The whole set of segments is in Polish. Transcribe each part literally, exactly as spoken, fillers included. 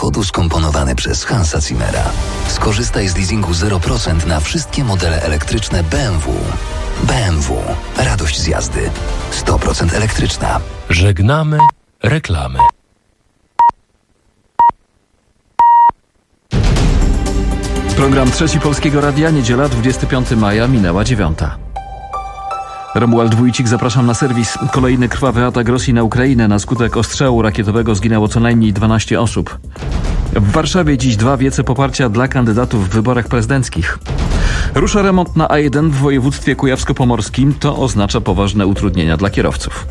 samochodu skomponowany przez Hansa Zimmera. Skorzystaj z leasingu zero procent na wszystkie modele elektryczne B M W. B M W. Radość z jazdy. sto procent elektryczna. Żegnamy reklamy. Program Trzeci Polskiego Radia, niedziela dwudziestego piątego maja, minęła dziewiąta. Romuald Wójcik, zapraszam na serwis. Kolejny krwawy atak Rosji na Ukrainę. Na skutek ostrzału rakietowego zginęło co najmniej dwanaście osób. W Warszawie dziś dwa wiece poparcia dla kandydatów w wyborach prezydenckich. Rusza remont na A jeden w województwie kujawsko-pomorskim. To oznacza poważne utrudnienia dla kierowców.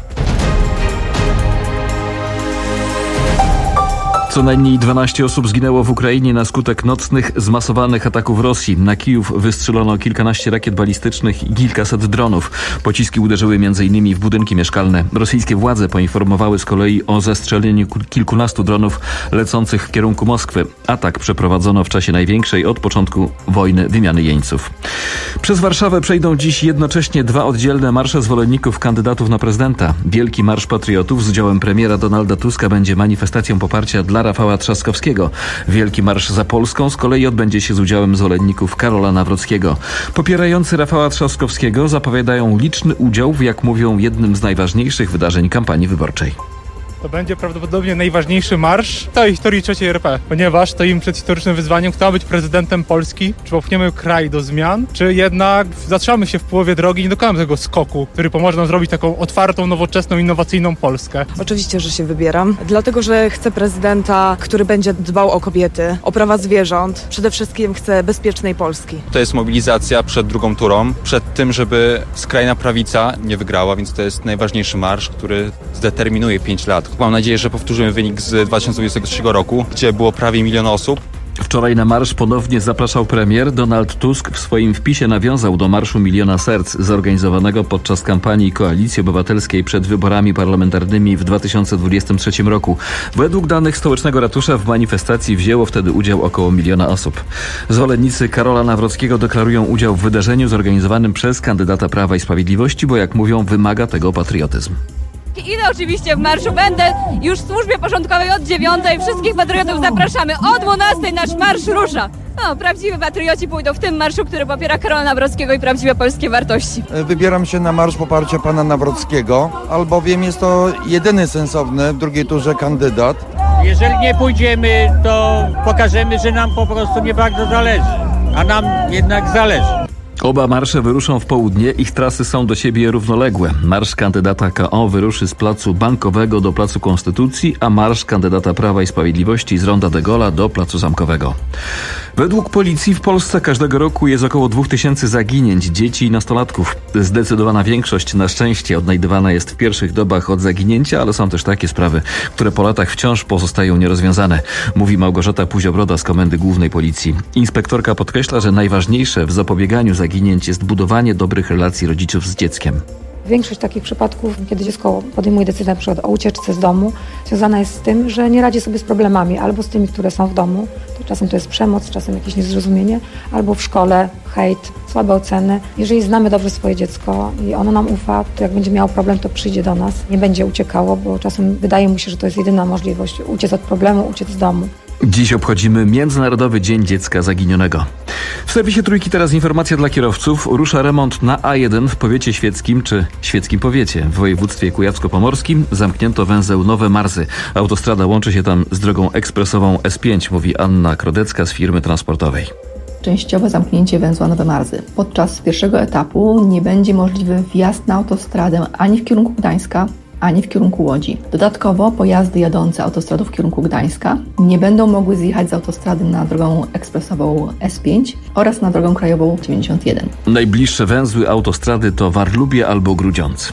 Co najmniej dwanaście osób zginęło w Ukrainie na skutek nocnych, zmasowanych ataków Rosji. Na Kijów wystrzelono kilkanaście rakiet balistycznych i kilkaset dronów. Pociski uderzyły m.in. w budynki mieszkalne. Rosyjskie władze poinformowały z kolei o zestrzeleniu kilkunastu dronów lecących w kierunku Moskwy. Atak przeprowadzono w czasie największej od początku wojny wymiany jeńców. Przez Warszawę przejdą dziś jednocześnie dwa oddzielne marsze zwolenników kandydatów na prezydenta. Wielki Marsz Patriotów z udziałem premiera Donalda Tuska będzie manifestacją poparcia dla Rafała Trzaskowskiego. Wielki Marsz za Polską z kolei odbędzie się z udziałem zwolenników Karola Nawrockiego. Popierający Rafała Trzaskowskiego zapowiadają liczny udział w, jak mówią, jednym z najważniejszych wydarzeń kampanii wyborczej. To będzie prawdopodobnie najważniejszy marsz w całej historii trzeciej R P, ponieważ stoimy przed historycznym wyzwaniem, kto ma być prezydentem Polski, czy popchniemy kraj do zmian, czy jednak zatrzymamy się w połowie drogi i nie dokonamy tego skoku, który pomoże nam zrobić taką otwartą, nowoczesną, innowacyjną Polskę. Oczywiście, że się wybieram, dlatego że chcę prezydenta, który będzie dbał o kobiety, o prawa zwierząt, przede wszystkim chcę bezpiecznej Polski. To jest mobilizacja przed drugą turą, przed tym, żeby skrajna prawica nie wygrała, więc to jest najważniejszy marsz, który zdeterminuje pięć lat. Mam nadzieję, że powtórzymy wynik z dwa tysiące dwudziestego trzeciego roku, gdzie było prawie milion osób. Wczoraj na marsz ponownie zapraszał premier. Donald Tusk w swoim wpisie nawiązał do Marszu Miliona Serc zorganizowanego podczas kampanii Koalicji Obywatelskiej przed wyborami parlamentarnymi w dwa tysiące dwudziestym trzecim roku. Według danych stołecznego ratusza w manifestacji wzięło wtedy udział około miliona osób. Zwolennicy Karola Nawrockiego deklarują udział w wydarzeniu zorganizowanym przez kandydata Prawa i Sprawiedliwości, bo jak mówią, wymaga tego patriotyzm. Idę oczywiście w marszu, będę już w służbie porządkowej od dziewiątej. Wszystkich patriotów zapraszamy. O dwunastej nasz marsz rusza. No, prawdziwi patrioci pójdą w tym marszu, który popiera Karola Nawrockiego i prawdziwe polskie wartości. Wybieram się na marsz poparcia pana Nawrockiego, albowiem jest to jedyny sensowny w drugiej turze kandydat. Jeżeli nie pójdziemy, to pokażemy, że nam po prostu nie bardzo zależy, a nam jednak zależy. Oba marsze wyruszą w południe, ich trasy są do siebie równoległe. Marsz kandydata K O wyruszy z Placu Bankowego do Placu Konstytucji, a marsz kandydata Prawa i Sprawiedliwości z Ronda de Gola do Placu Zamkowego. Według policji w Polsce każdego roku jest około dwóch tysięcy zaginięć dzieci i nastolatków. Zdecydowana większość na szczęście odnajdywana jest w pierwszych dobach od zaginięcia, ale są też takie sprawy, które po latach wciąż pozostają nierozwiązane, mówi Małgorzata Puziobroda z Komendy Głównej Policji. Inspektorka podkreśla, że najważniejsze w zapobieganiu zaginięć jest budowanie dobrych relacji rodziców z dzieckiem. Większość takich przypadków, kiedy dziecko podejmuje decyzję na przykład o ucieczce z domu, związana jest z tym, że nie radzi sobie z problemami, albo z tymi, które są w domu, to czasem to jest przemoc, czasem jakieś niezrozumienie, albo w szkole hejt, słabe oceny. Jeżeli znamy dobrze swoje dziecko i ono nam ufa, to jak będzie miało problem, to przyjdzie do nas, nie będzie uciekało, bo czasem wydaje mu się, że to jest jedyna możliwość, uciec od problemu, uciec z domu. Dziś obchodzimy Międzynarodowy Dzień Dziecka Zaginionego. W serwisie Trójki teraz informacja dla kierowców. Rusza remont na A jeden w powiecie świeckim czy świeckim powiecie. W województwie kujawsko-pomorskim zamknięto węzeł Nowe Marzy. Autostrada łączy się tam z drogą ekspresową S pięć, mówi Anna Krodecka z firmy transportowej. Częściowe zamknięcie węzła Nowe Marzy. Podczas pierwszego etapu nie będzie możliwy wjazd na autostradę ani w kierunku Gdańska, ani w kierunku Łodzi. Dodatkowo pojazdy jadące autostradą w kierunku Gdańska nie będą mogły zjechać z autostrady na drogą ekspresową S pięć oraz na drogą krajową dziewięćdziesiąt jeden. Najbliższe węzły autostrady to Warlubie albo Grudziądz.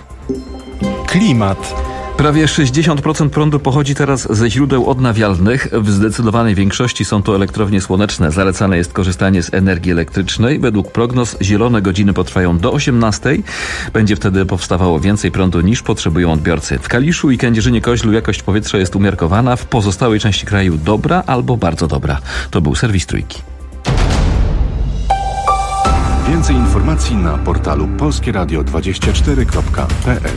Klimat. Prawie sześćdziesiąt procent prądu pochodzi teraz ze źródeł odnawialnych. W zdecydowanej większości są to elektrownie słoneczne. Zalecane jest korzystanie z energii elektrycznej. Według prognoz zielone godziny potrwają do osiemnastej. Będzie wtedy powstawało więcej prądu niż potrzebują odbiorcy. W Kaliszu i Kędzierzynie-Koźlu jakość powietrza jest umiarkowana. W pozostałej części kraju dobra albo bardzo dobra. To był serwis Trójki. Więcej informacji na portalu polskie radio dwadzieścia cztery kropka p l.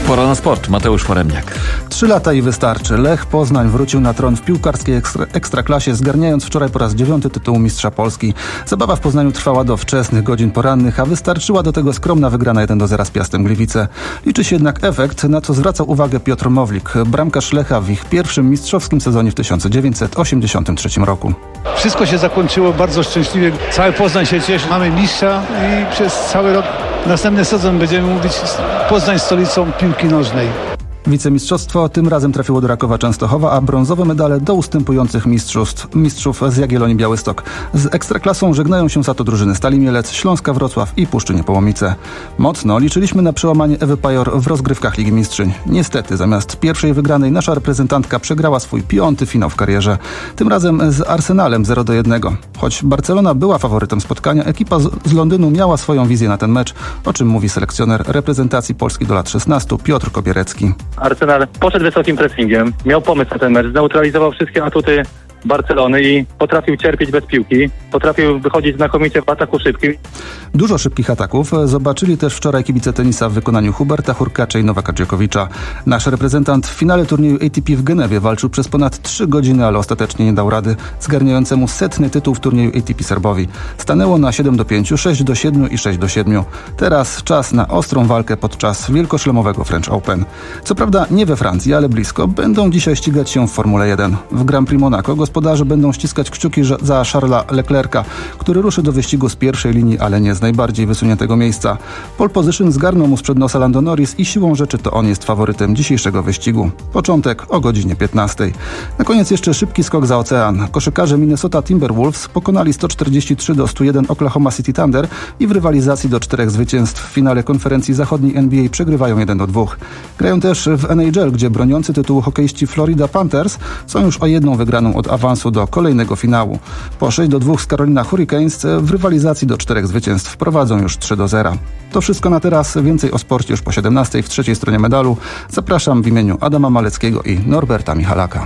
Pora na sport. Mateusz Foremniak. Trzy lata i wystarczy. Lech Poznań wrócił na tron w piłkarskiej ekstra, ekstraklasie, zgarniając wczoraj po raz dziewiąty tytuł mistrza Polski. Zabawa w Poznaniu trwała do wczesnych godzin porannych, a wystarczyła do tego skromna wygrana jeden do zera z Piastem Gliwice. Liczy się jednak efekt, na co zwracał uwagę Piotr Mowlik, bramkarz Lecha w ich pierwszym mistrzowskim sezonie w tysiąc dziewięćset osiemdziesiątym trzecim roku. Wszystko się zakończyło bardzo szczęśliwie. Cały Poznań się cieszy. Mamy mistrza i przez cały rok, następny sezon będziemy mówić Poznań stolicą piłki nożnej. Wicemistrzostwo tym razem trafiło do Rakowa Częstochowa, a brązowe medale do ustępujących mistrzostw, mistrzów z Jagiellonii Białystok. Z Ekstraklasą żegnają się za to drużyny Stali Mielec, Śląska Wrocław i Puszczynie Połomice. Mocno liczyliśmy na przełamanie Ewy Pajor w rozgrywkach Ligi Mistrzyń. Niestety, zamiast pierwszej wygranej nasza reprezentantka przegrała swój piąty finał w karierze. Tym razem z Arsenalem zero do jednego. Choć Barcelona była faworytem spotkania, ekipa z, z Londynu miała swoją wizję na ten mecz, o czym mówi selekcjoner reprezentacji Polski do lat szesnastu Piotr Kopierecki. Arsenal poszedł wysokim pressingiem, miał pomysł na ten mecz, zneutralizował wszystkie atuty Barcelony i potrafił cierpieć bez piłki, potrafił wychodzić znakomicie w ataku szybkim. Dużo szybkich ataków zobaczyli też wczoraj kibice tenisa w wykonaniu Huberta Hurkacza i Nowaka Dżokowicza. Nasz reprezentant w finale turnieju A T P w Genewie walczył przez ponad trzy godziny, ale ostatecznie nie dał rady zgarniającemu setny tytuł w turnieju A T P Serbowi. Stanęło na siedem do pięciu, sześć do siedmiu i sześć do siedmiu. Teraz czas na ostrą walkę podczas wielkoszlemowego French Open. Co prawda nie we Francji, ale blisko. Będą dzisiaj ścigać się w Formule jeden. W Grand Prix Monaco gospodarze będą ściskać kciuki za Charlesa Leclerca, który ruszy do wyścigu z pierwszej linii, ale nie z najbardziej wysuniętego miejsca. Pole position zgarnął mu sprzed nosa Lando Norris i siłą rzeczy to on jest faworytem dzisiejszego wyścigu. Początek o godzinie piętnastej. Na koniec jeszcze szybki skok za ocean. Koszykarze Minnesota Timberwolves pokonali sto czterdzieści trzy do stu jeden Oklahoma City Thunder i w rywalizacji do czterech zwycięstw w finale konferencji zachodniej N B A przegrywają jeden do dwóch. Grają też w N H L, gdzie broniący tytułu hokeiści Florida Panthers są już o jedną wygraną od awansu do kolejnego finału. Po sześć do dwóch z Carolina Hurricanes w rywalizacji do czterech zwycięstw prowadzą już trzy do zera. To wszystko na teraz. Więcej o sporcie już po siedemnastej w trzeciej stronie medalu. Zapraszam w imieniu Adama Maleckiego i Norberta Michalaka.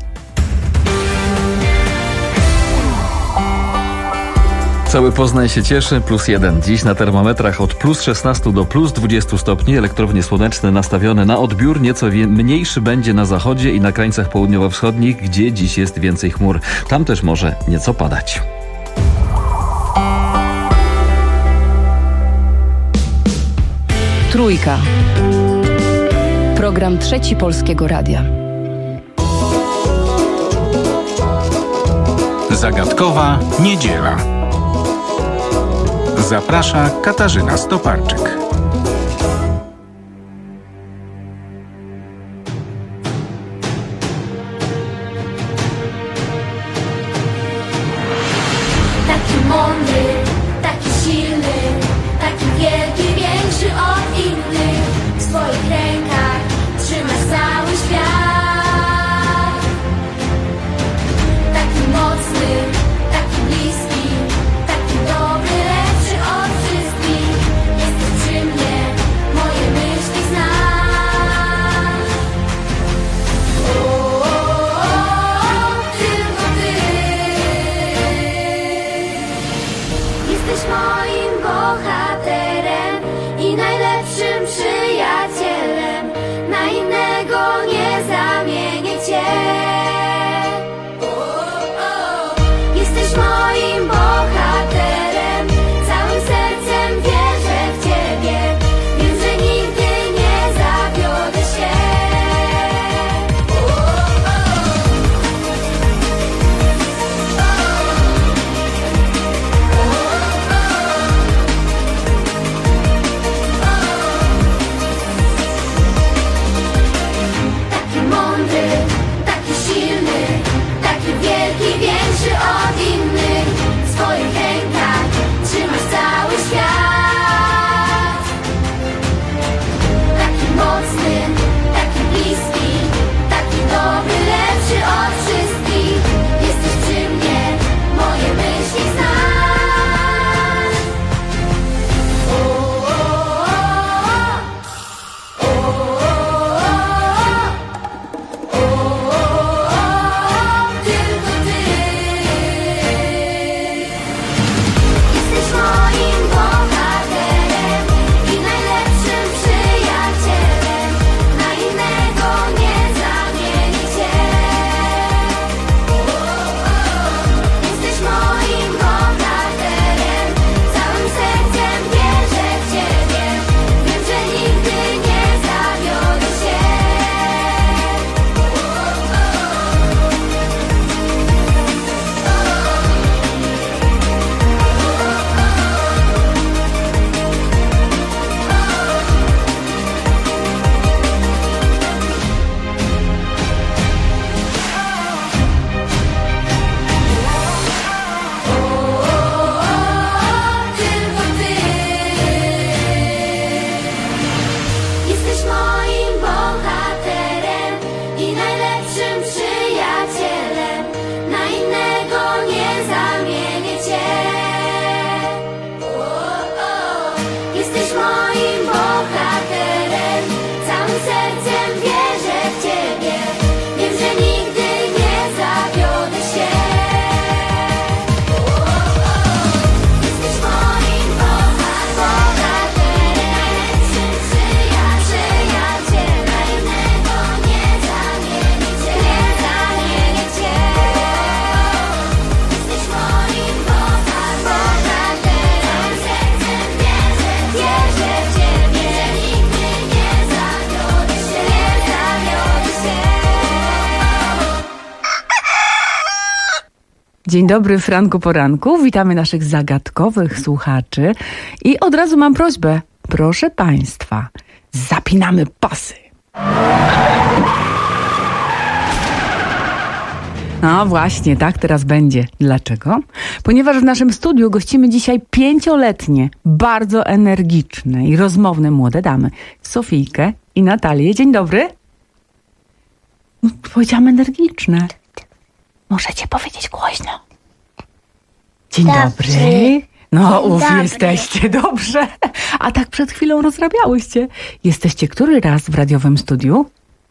Cały Poznań się cieszy, plus jeden. Dziś na termometrach od plus szesnastu do plus dwudziestu stopni. Elektrownie słoneczne nastawione na odbiór. Nieco wie- mniejszy będzie na zachodzie i na krańcach południowo-wschodnich, gdzie dziś jest więcej chmur. Tam też może nieco padać. Trójka. Program Trzeci Polskiego Radia. Zagadkowa niedziela. Zaprasza Katarzyna Stoparczyk. Taki mądry, taki silny, taki wielki, większy od innych. W swoich rękach trzymasz cały świat. Taki mocny, taki bliski, taki dobry, lepszy od wszystkich. Jesteś przy mnie, moje myśli znasz. O, o, o, tylko ty. Jesteś moim bohaterem i najlepszym przyjacielem. Na innego nie zamienię cię. Jesteś moim bohaterem, całym sercem wierzę w ciebie. Wiem, że nigdy nie zawiodę się. Dzień dobry, Franku Poranku. Witamy naszych zagadkowych słuchaczy. I od razu mam prośbę. Proszę Państwa, zapinamy pasy. No właśnie, tak teraz będzie. Dlaczego? Ponieważ w naszym studiu gościmy dzisiaj pięcioletnie, bardzo energiczne i rozmowne młode damy. Sofijkę i Natalię. Dzień dobry. No, powiedziałam energiczne. Możecie powiedzieć głośno. Dzień Dobry. dobry. No, Dzień uf, dobry. jesteście, dobrze. A tak przed chwilą rozrabiałyście. Jesteście który raz w radiowym studiu?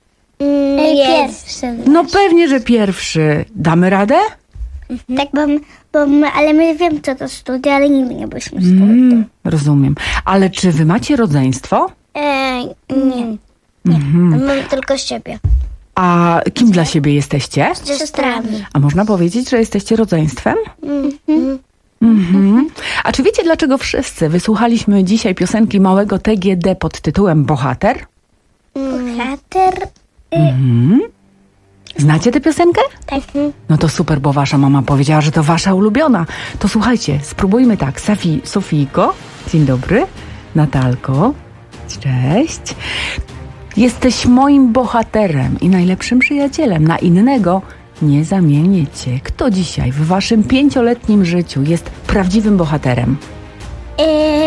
Pierwszy. No pewnie, że pierwszy. Damy radę? Tak, bo, bo my, ale my wiemy, co to studia, ale nigdy nie byliśmy w studiu. Mm, rozumiem. Ale czy wy macie rodzeństwo? E, nie, Mhm. mam tylko siebie. A kim dla siebie jesteście? Z siostrami. A można powiedzieć, że jesteście rodzeństwem? Mhm. Mhm. A czy wiecie, dlaczego wszyscy wysłuchaliśmy dzisiaj piosenki małego T G D pod tytułem Bohater? Bohater. Mhm. Znacie tę piosenkę? Tak. No to super, bo wasza mama powiedziała, że to wasza ulubiona. To słuchajcie, spróbujmy tak. Sofi, Sofijko, dzień dobry. Natalko, cześć. Jesteś moim bohaterem i najlepszym przyjacielem. Na innego nie zamienię cię. Kto dzisiaj w waszym pięcioletnim życiu jest prawdziwym bohaterem? E,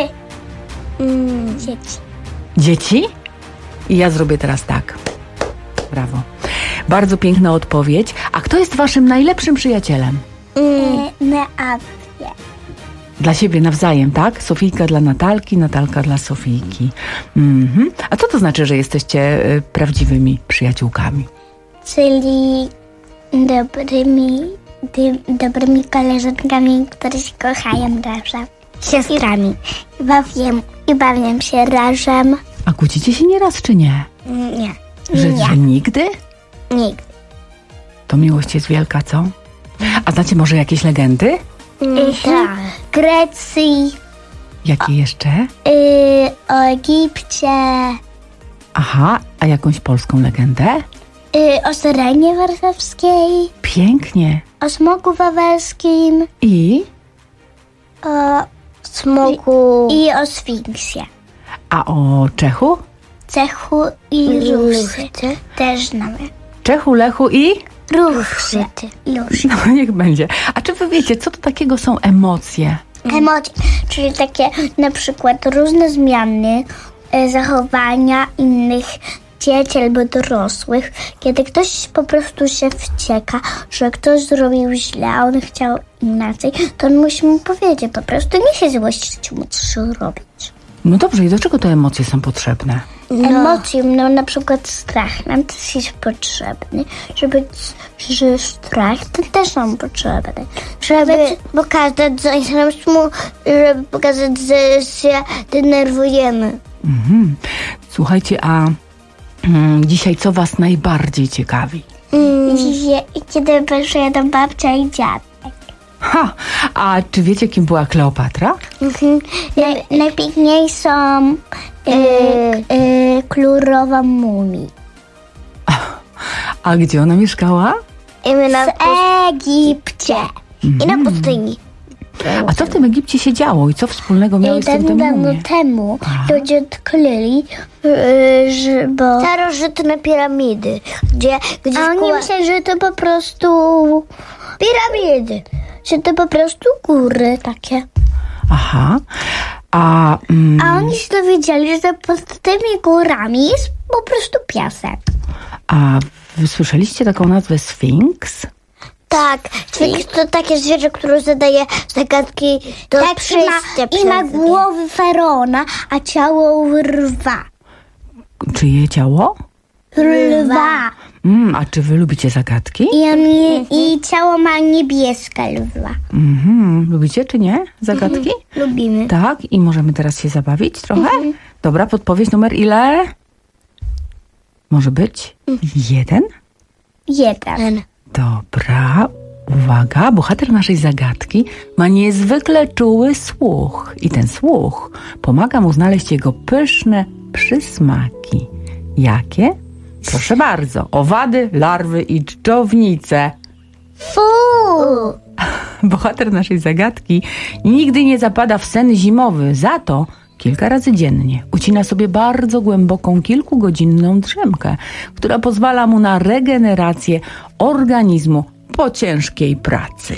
mm, dzieci. Dzieci? I ja zrobię teraz tak. Brawo. Bardzo piękna odpowiedź. A kto jest waszym najlepszym przyjacielem? E, na Abie. Dla siebie nawzajem, tak? Sofijka dla Natalki, Natalka dla Sofijki. Mhm. A co to znaczy, że jesteście y, prawdziwymi przyjaciółkami? Czyli dobrymi, dy, dobrymi koleżankami, które się kochają razem. Siostrami. I bawię, i bawię się razem. A kłócicie się nieraz, czy nie? Nie. Że, nie. że nigdy? Nigdy. To miłość jest wielka, co? A znacie może jakieś legendy? Mhm. Tak. Grecji, Jakie jeszcze? y, o Egipcie, Aha, a jakąś polską legendę? y, o Syrenie Warszawskiej, Pięknie. o Smoku Wawelskim, I? o Smoku i o Sfinksie. A o Czechu? Cechu i Ruchty też znamy. Czechu, Lechu i? Ruchty. Już. No niech będzie. A czy wy wiecie, co to takiego są emocje? Emocje, czyli takie na przykład różne zmiany e, zachowania innych dzieci albo dorosłych, kiedy ktoś po prostu się wścieka, że ktoś zrobił źle, a on chciał inaczej, to on musi mu powiedzieć po prostu, nie się złościć mu coś robić. No dobrze, i do czego te emocje są potrzebne? No. Emocje, no na przykład strach nam też jest potrzebny, żeby, że strach to też nam potrzebny, żeby, bo każdy coś nam mu, żeby pokazać, że się denerwujemy. Mhm. Słuchajcie, a mm, dzisiaj co was najbardziej ciekawi? Mm. Dzisiaj, kiedy przyjadą babcia i dziadek. Ha! A czy wiecie, kim była Kleopatra? Mhm. Naj, najpiękniejszą y, y, klurowa mumii. A gdzie ona mieszkała? W Egipcie. I na pustyni. A co w tym Egipcie się działo i co wspólnego miały z tym te dawno mumie? temu ludzie odkryli, yy, że bo... starożytne piramidy, gdzie, gdzie a oni myśleli, że to po prostu piramidy, że to po prostu góry takie. Aha. A, mm, A oni się dowiedzieli, że pod tymi górami jest po prostu piasek. a wy słyszeliście taką nazwę Sfinks? Tak, Sfinks to takie zwierzę, które zadaje zagadki do tak, przyjścia. I ma głowy faraona, a ciało lwa. Czyje ciało? Lwa. Mm, a czy wy lubicie zagadki? I, on je, i ciało ma niebieskie lwa. Mhm. Lubicie czy nie zagadki? Mhm. Lubimy. Tak, i możemy teraz się zabawić trochę? Mhm. Dobra, podpowiedź numer ile? Może być? Jeden? Jeden. Dobra, uwaga, bohater naszej zagadki ma niezwykle czuły słuch i ten słuch pomaga mu znaleźć jego pyszne przysmaki. Jakie? Proszę bardzo, owady, larwy i dżdżownice. Fu! Bohater naszej zagadki nigdy nie zapada w sen zimowy, za to kilka razy dziennie ucina sobie bardzo głęboką, kilkugodzinną drzemkę, która pozwala mu na regenerację organizmu po ciężkiej pracy.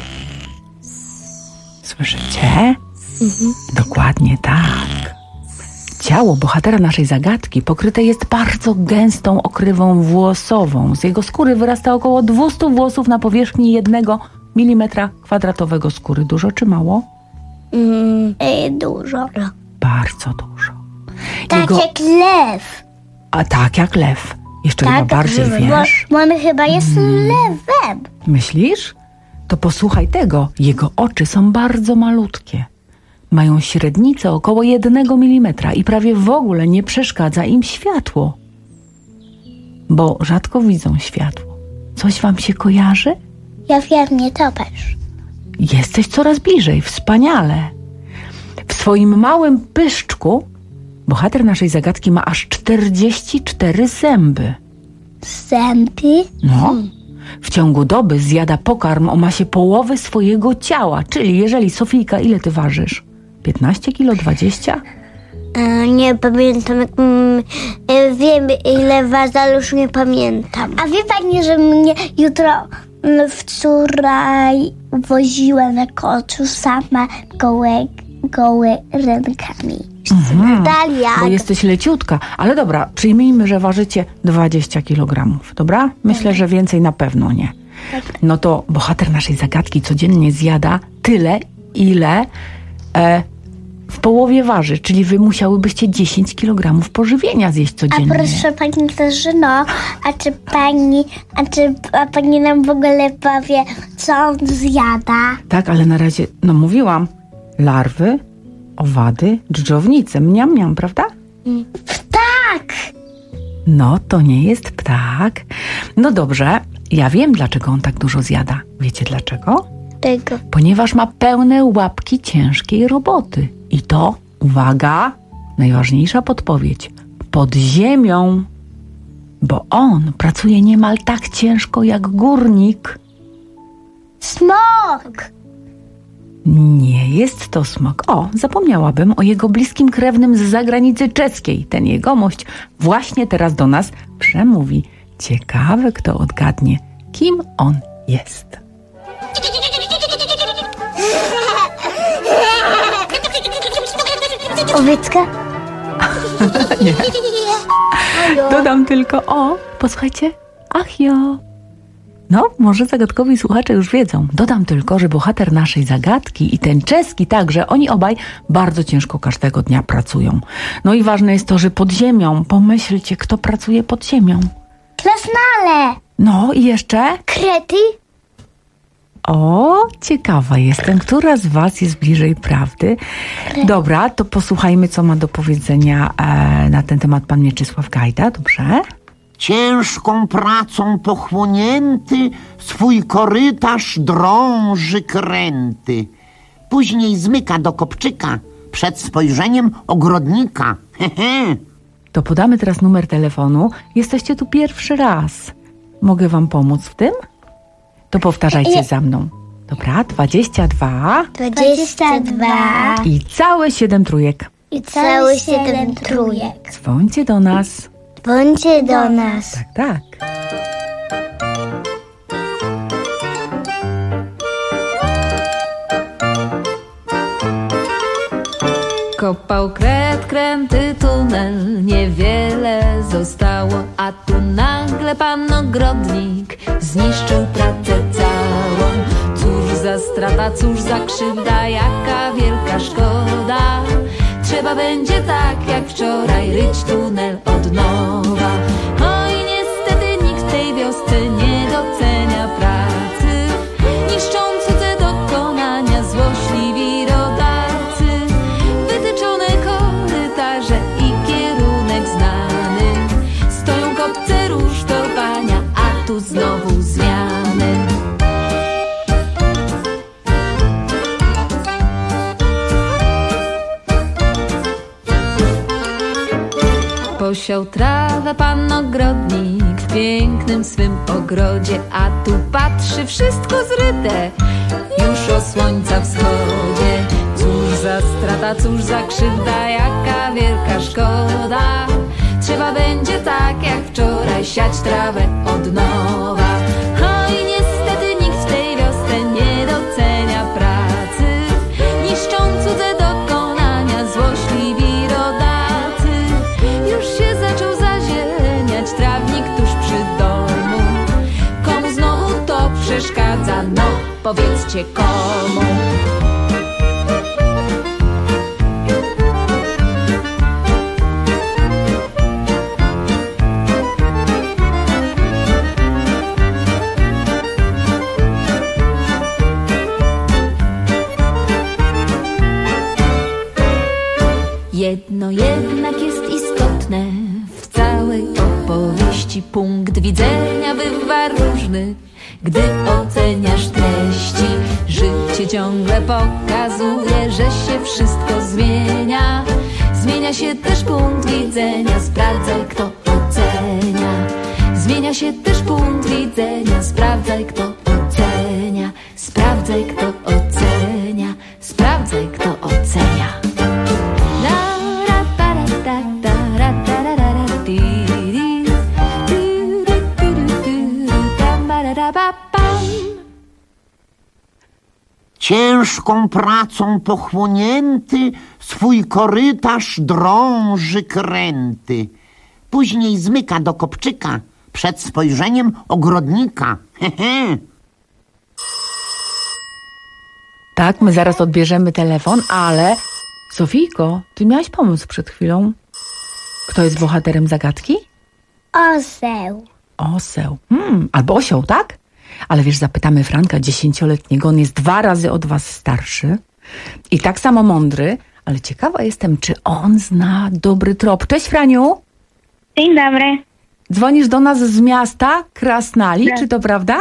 Słyszycie? Mhm. Dokładnie tak. Ciało bohatera naszej zagadki pokryte jest bardzo gęstą okrywą włosową. Z jego skóry wyrasta około dwieście włosów na powierzchni jednego milimetra kwadratowego skóry. Dużo czy mało? Mm, e, dużo. Bardzo dużo. Tak Jego... jak lew. A tak jak lew. Jeszcze tak, chyba bardziej wiesz. Bo on chyba jest hmm. lewem. Myślisz? To posłuchaj tego. Jego oczy są bardzo malutkie. Mają średnicę około jednego milimetra i prawie w ogóle nie przeszkadza im światło. Bo rzadko widzą światło. Coś wam się kojarzy? Ja wiem, nie topesz. Jesteś coraz bliżej, wspaniale. W swoim małym pyszczku bohater naszej zagadki ma aż czterdzieści cztery zęby. Zęby? No. W ciągu doby zjada pokarm o masie połowy swojego ciała. Czyli jeżeli, Sofijka, ile ty ważysz? piętnaście kilo, dwadzieścia? E, nie pamiętam. Jak, mm, e, wiem ile waży, ale już nie pamiętam. A wie pani, że mnie jutro mm, wczoraj woziła na koczu sama gołe, gołe rękami. Mhm, bo jesteś leciutka. Ale dobra, przyjmijmy, że ważycie dwadzieścia kilogramów. Dobra? Myślę, że więcej na pewno nie. No to bohater naszej zagadki codziennie zjada tyle, ile e, w połowie waży. Czyli wy musiałybyście dziesięć kilogramów pożywienia zjeść codziennie. A proszę pani Grażyno, a czy pani, a czy a pani nam w ogóle powie, co on zjada? Tak, ale na razie, no mówiłam, larwy, owady, dżdżownice, mniam, mniam, prawda? Ptak! No, to nie jest ptak. No dobrze, ja wiem, dlaczego on tak dużo zjada. Wiecie dlaczego? Tego. Ponieważ ma pełne łapki ciężkiej roboty. I to, uwaga, najważniejsza podpowiedź, pod ziemią. Bo on pracuje niemal tak ciężko jak górnik. Smok! Nie jest to smok. O, zapomniałabym o jego bliskim krewnym z zagranicy czeskiej. Ten jegomość właśnie teraz do nas przemówi. Ciekawe, kto odgadnie, kim on jest. Owiecka? Nie. Dodam tylko, o, posłuchajcie, achio. No, może zagadkowi słuchacze już wiedzą. Dodam tylko, że bohater naszej zagadki i ten czeski także, oni obaj bardzo ciężko każdego dnia pracują. No i ważne jest to, że pod ziemią, pomyślcie, kto pracuje pod ziemią. Krasnale! No i jeszcze? Krety? O, ciekawa jestem, która z was jest bliżej prawdy. Dobra, to posłuchajmy, co ma do powiedzenia e, na ten temat pan Mieczysław Gajda, dobrze? Ciężką pracą pochłonięty, swój korytarz drąży kręty. Później zmyka do kopczyka, przed spojrzeniem ogrodnika. Hehe. To podamy teraz numer telefonu. Jesteście tu pierwszy raz. Mogę wam pomóc w tym? To powtarzajcie za mną. Dobra, dwadzieścia dwa. Dwadzieścia dwa. I całe siedem trójek. I całe siedem trójek. Dzwońcie do nas. Dzwońcie do nas. Tak, tak. Kopał kret, kręty tunel, niewiele zostało, a tu nagle pan ogrodnik zniszczył pracę całą. Cóż za strata, cóż za krzywda, jaka wielka szkoda. Trzeba będzie tak jak wczoraj ryć tunel od nowa. Oj, niestety nikt w tej wiosce nie docenia pracy. Niszczą cudze dokonania złośliwi rodacy. Wytyczone korytarze i kierunek znany. Stoją kopce rusztowania, a tu znowu zmiany. Posiał trawę pan ogrodnik w pięknym swym ogrodzie, a tu patrzy wszystko zryte. Już tuż o słońca wschodzie. Cóż za strata, cóż za krzywda, jaka wielka szkoda. Trzeba będzie tak jak wczoraj siać trawę od nowa. O i niestety nikt w tej wiosce nie docenia pracy. Niszczą cudze dokonania złośliwi rodacy. Już się zaczął zazieleniać trawnik tuż przy domu. Komu znowu to przeszkadza? No, powiedzcie komu. Jedno jednak jest istotne w całej opowieści. Punkt widzenia bywa różny, gdy oceniasz treści. Życie ciągle pokazuje, że się wszystko zmienia. Zmienia się też punkt widzenia, sprawdzaj kto ocenia. Zmienia się też punkt widzenia, sprawdzaj kto ocenia. Sprawdzaj kto ocenia, sprawdzaj kto ocenia. Ciężką pracą pochłonięty swój korytarz drąży kręty. Później zmyka do kopczyka przed spojrzeniem ogrodnika. Hehe. Tak, my zaraz odbierzemy telefon, ale... Sofijko, ty miałaś pomysł przed chwilą. Kto jest bohaterem zagadki? Oseł. Oseł. Hmm, albo osioł, tak? Ale wiesz, zapytamy Franka, dziesięcioletniego. On jest dwa razy od was starszy i tak samo mądry, ale ciekawa jestem, czy on zna dobry trop. Cześć, Franiu. Dzień dobry. Dzwonisz do nas z miasta Krasnali, tak. Czy to prawda?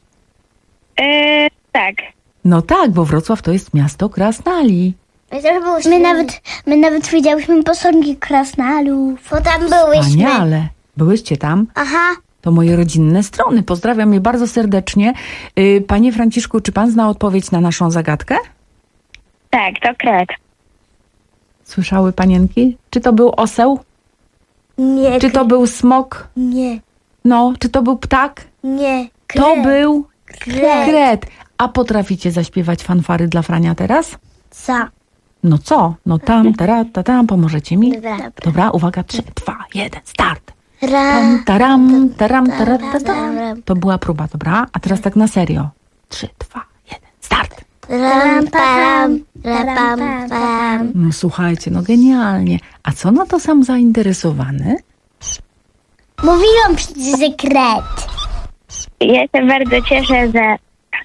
Yy, tak. No tak, bo Wrocław to jest miasto Krasnali. My nawet, my nawet widziałyśmy posągi krasnalów. Bo tam byłyśmy. Wspaniale. Byłyście tam? Aha. To moje rodzinne strony. Pozdrawiam je bardzo serdecznie. Yy, Panie Franciszku, czy pan zna odpowiedź na naszą zagadkę? Tak, to kret. Słyszały panienki? Czy to był oseł? Nie. Czy to był smok? Nie. No, czy to był ptak? Nie. Kret. To był kret. kret. A potraficie zaśpiewać fanfary dla Frania teraz? Co? No co? No tam, tara, ta, tam, pomożecie mi? Dobra. Dobra, uwaga, trzy, dwa, jeden, start. Ra, tam, taram, taram, taram, taram. To była próba, dobra? A teraz tak na serio. Trzy, dwa, jeden, start. Ram, pam, ram, pam. No słuchajcie, no genialnie. A co na to sam zainteresowany? Mówiłam przecież, że kret. Ja się bardzo cieszę, że...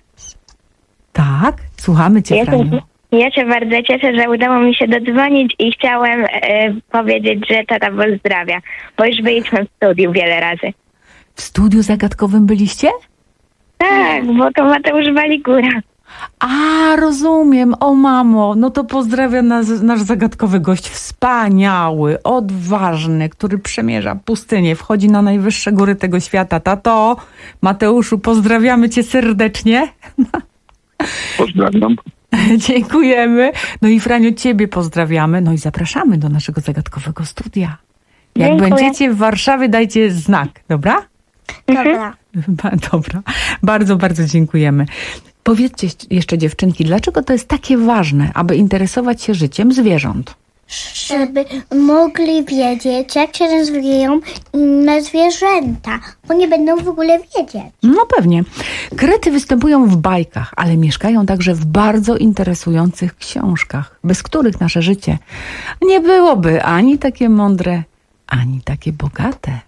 Tak? Słuchamy cię, ja Franiu. się, ja się bardzo cieszę, że udało mi się dodzwonić i chciałem e, powiedzieć, że tata pozdrawia, bo już byliśmy w studiu wiele razy. W studiu zagadkowym byliście? Tak, bo to Mateusz Waligura. A, rozumiem. O mamo, no to pozdrawia nas, nasz zagadkowy gość. Wspaniały, odważny, który przemierza pustynię, wchodzi na najwyższe góry tego świata. Tato, Mateuszu, pozdrawiamy cię serdecznie. Pozdrawiam. Dziękujemy. No i Franiu, ciebie pozdrawiamy. No i zapraszamy do naszego zagadkowego studia. Jak Dziękuję. będziecie w Warszawie, dajcie znak, dobra? Dobra. Dobra. Bardzo, bardzo dziękujemy. Powiedzcie jeszcze, dziewczynki, dlaczego to jest takie ważne, aby interesować się życiem zwierząt? Żeby mogli wiedzieć, jak się rozwijają inne zwierzęta, bo nie będą w ogóle wiedzieć. No pewnie. Krety występują w bajkach, ale mieszkają także w bardzo interesujących książkach, bez których nasze życie nie byłoby ani takie mądre, ani takie bogate.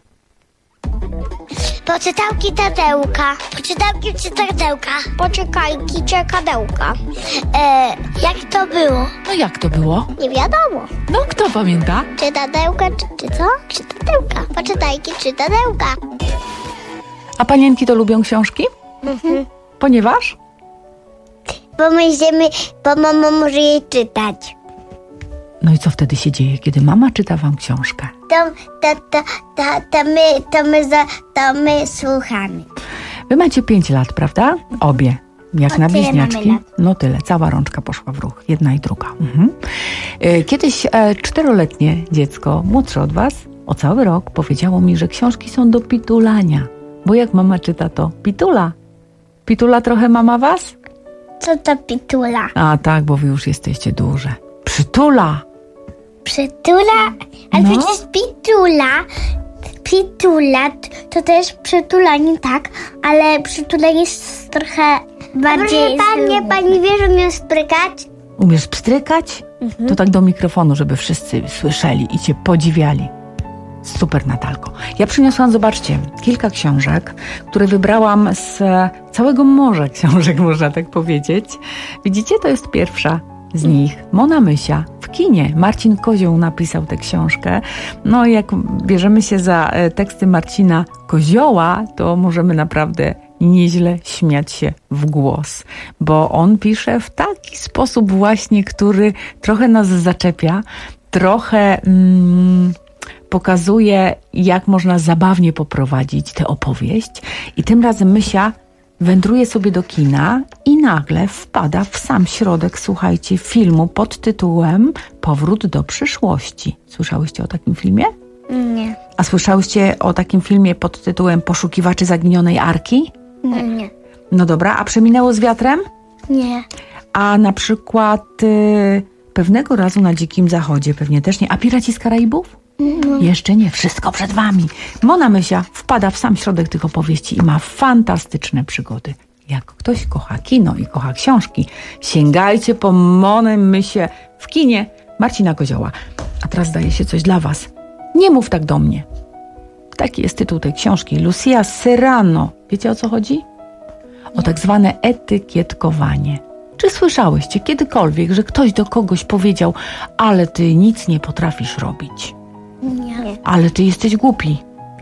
Poczytałki Tadełka. Poczytałki czytadełka. Poczekajki czekadełka. E, jak to było? No jak to było? Nie wiadomo. No kto pamięta? Czytadełka, czy, czy co? Czytadełka. Poczytajki czytadełka. A panienki to lubią książki? Mhm. Ponieważ? Bo my idziemy, bo mama może jej czytać. No i co wtedy się dzieje, kiedy mama czyta wam książkę? To, to, to, to, to, my, to, my, za, to my słuchamy. Wy macie pięć lat, prawda? Obie. Jak O na tyle bliźniaczki? mamy lat. No tyle, cała rączka poszła w ruch, jedna i druga. Mhm. E, Kiedyś e, czteroletnie dziecko, młodsze od was, o cały rok powiedziało mi, że książki są do pitulania. Bo jak mama czyta, to pitula. Pitula trochę mama was? Co to pitula? A tak, bo wy już jesteście duże. Przytula! Przytula? A No. przecież pitula, pitula to też przytulanie, tak, ale przytulanie jest trochę bardziej... Proszę pani, pani wie, że umiem sprykać? Umiesz pstrykać? Mhm. To tak do mikrofonu, żeby wszyscy słyszeli i cię podziwiali. Super, Natalko. Ja przyniosłam, zobaczcie, kilka książek, które wybrałam z całego morza książek, można tak powiedzieć. Widzicie, to jest pierwsza z nich. Mona Mysia w kinie. Marcin Kozioł napisał tę książkę. No i jak bierzemy się za e, teksty Marcina Kozioła, to możemy naprawdę nieźle śmiać się w głos, bo on pisze w taki sposób właśnie, który trochę nas zaczepia, trochę mm, pokazuje, jak można zabawnie poprowadzić tę opowieść. I tym razem Mysia wędruje sobie do kina i nagle wpada w sam środek, słuchajcie, filmu pod tytułem Powrót do przyszłości. Słyszałyście o takim filmie? Nie. A słyszałyście o takim filmie pod tytułem Poszukiwaczy zaginionej Arki? Nie. Nie. No dobra, a Przeminęło z wiatrem? Nie. A na przykład y, pewnego razu na Dzikim Zachodzie, pewnie też nie. A Piraci z Karaibów? No. Jeszcze nie, wszystko przed wami. Mona Mysia wpada w sam środek tych opowieści i ma fantastyczne przygody. Jak ktoś kocha kino i kocha książki, sięgajcie po Monę Mysię w kinie Marcina Kozioła. A teraz daje się coś dla was. Nie mów tak do mnie. Taki jest tytuł tej książki. Lucia Serrano. Wiecie, o co chodzi? O tak zwane etykietkowanie. Czy słyszałyście kiedykolwiek, że ktoś do kogoś powiedział, ale ty nic nie potrafisz robić? Nie. Ale ty jesteś głupi.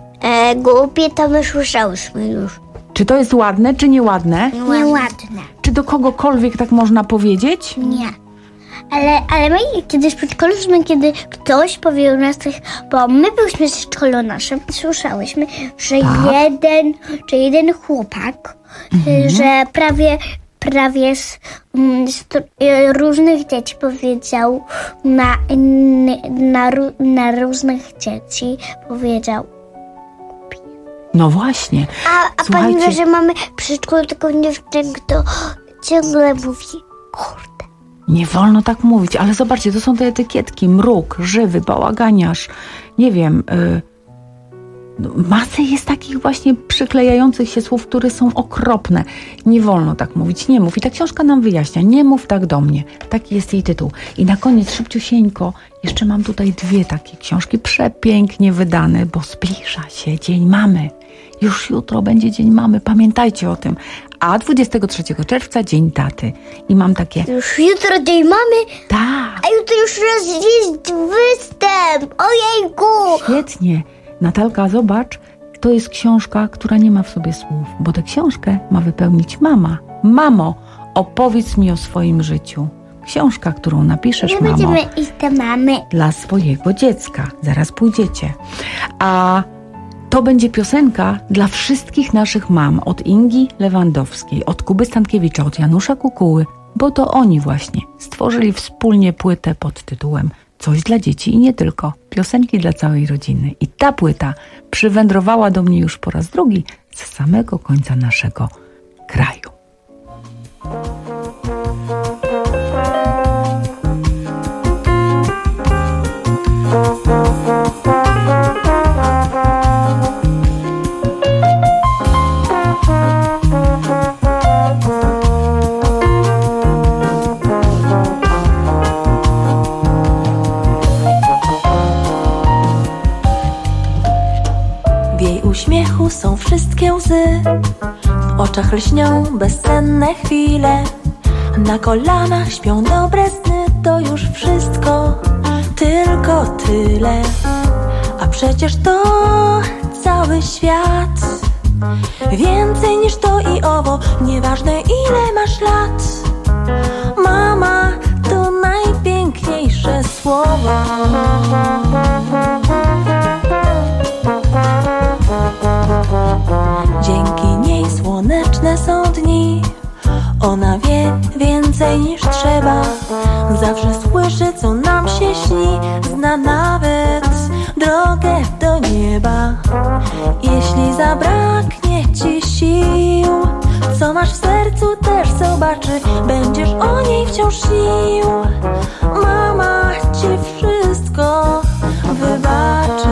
E, głupie to my słyszałyśmy już. Czy to jest ładne, czy nieładne? Nieładne. Czy do kogokolwiek tak można powiedzieć? Nie. Ale, ale my kiedyś w przedszkolu, kiedy ktoś powiedział nas tych, bo my byliśmy w przedszkolu naszym, słyszałyśmy, że Tak. jeden, że jeden chłopak, Mhm. że prawie, prawie z, mm, z tr- y, różnych dzieci powiedział, na, inny- na, ró- na różnych dzieci powiedział. No właśnie. A, a pani wie, że mamy w przedszkolu taką dziewczynę, kto ciągle mówi, kurde. Nie wolno tak mówić, ale zobaczcie, to są te etykietki. Mruk, żywy, bałaganiarz, nie wiem, y, no, masę jest takich właśnie przyklejających się słów, które są okropne. Nie wolno tak mówić, nie mów. I ta książka nam wyjaśnia, nie mów tak do mnie. Taki jest jej tytuł. I na koniec, szybciusieńko, jeszcze mam tutaj dwie takie książki, przepięknie wydane, bo zbliża się Dzień Mamy. Już jutro będzie Dzień Mamy, pamiętajcie o tym. A dwudziestego trzeciego czerwca Dzień Taty. I mam takie... Już jutro Dzień Mamy? Tak. A jutro już raz jest występ. Ojejku. Świetnie. Natalka, zobacz, to jest książka, która nie ma w sobie słów, bo tę książkę ma wypełnić mama. Mamo, opowiedz mi o swoim życiu. Książka, którą napiszesz, Nie mamo, będziemy iść do mamy. dla swojego dziecka. Zaraz pójdziecie. A to będzie piosenka dla wszystkich naszych mam. Od Ingi Lewandowskiej, od Kuby Stankiewicza, od Janusza Kukuły, bo to oni właśnie stworzyli wspólnie płytę pod tytułem Coś dla dzieci i nie tylko. Piosenki dla całej rodziny. I ta płyta przywędrowała do mnie już po raz drugi z samego końca naszego kraju. W jej uśmiechu są wszystkie łzy, w oczach lśnią bezsenne chwile. Na kolanach śpią dobre sny, to już wszystko, tylko tyle. A przecież to cały świat, więcej niż to i owo, nieważne ile masz lat. Mama to najpiękniejsze słowo. Dzięki niej słoneczne są dni, zawsze słyszy, co nam się śni, zna nawet drogę do nieba. Jeśli zabraknie ci sił, co masz w sercu też zobaczy, będziesz o niej wciąż śnił. Mama ci wszystko wybaczy.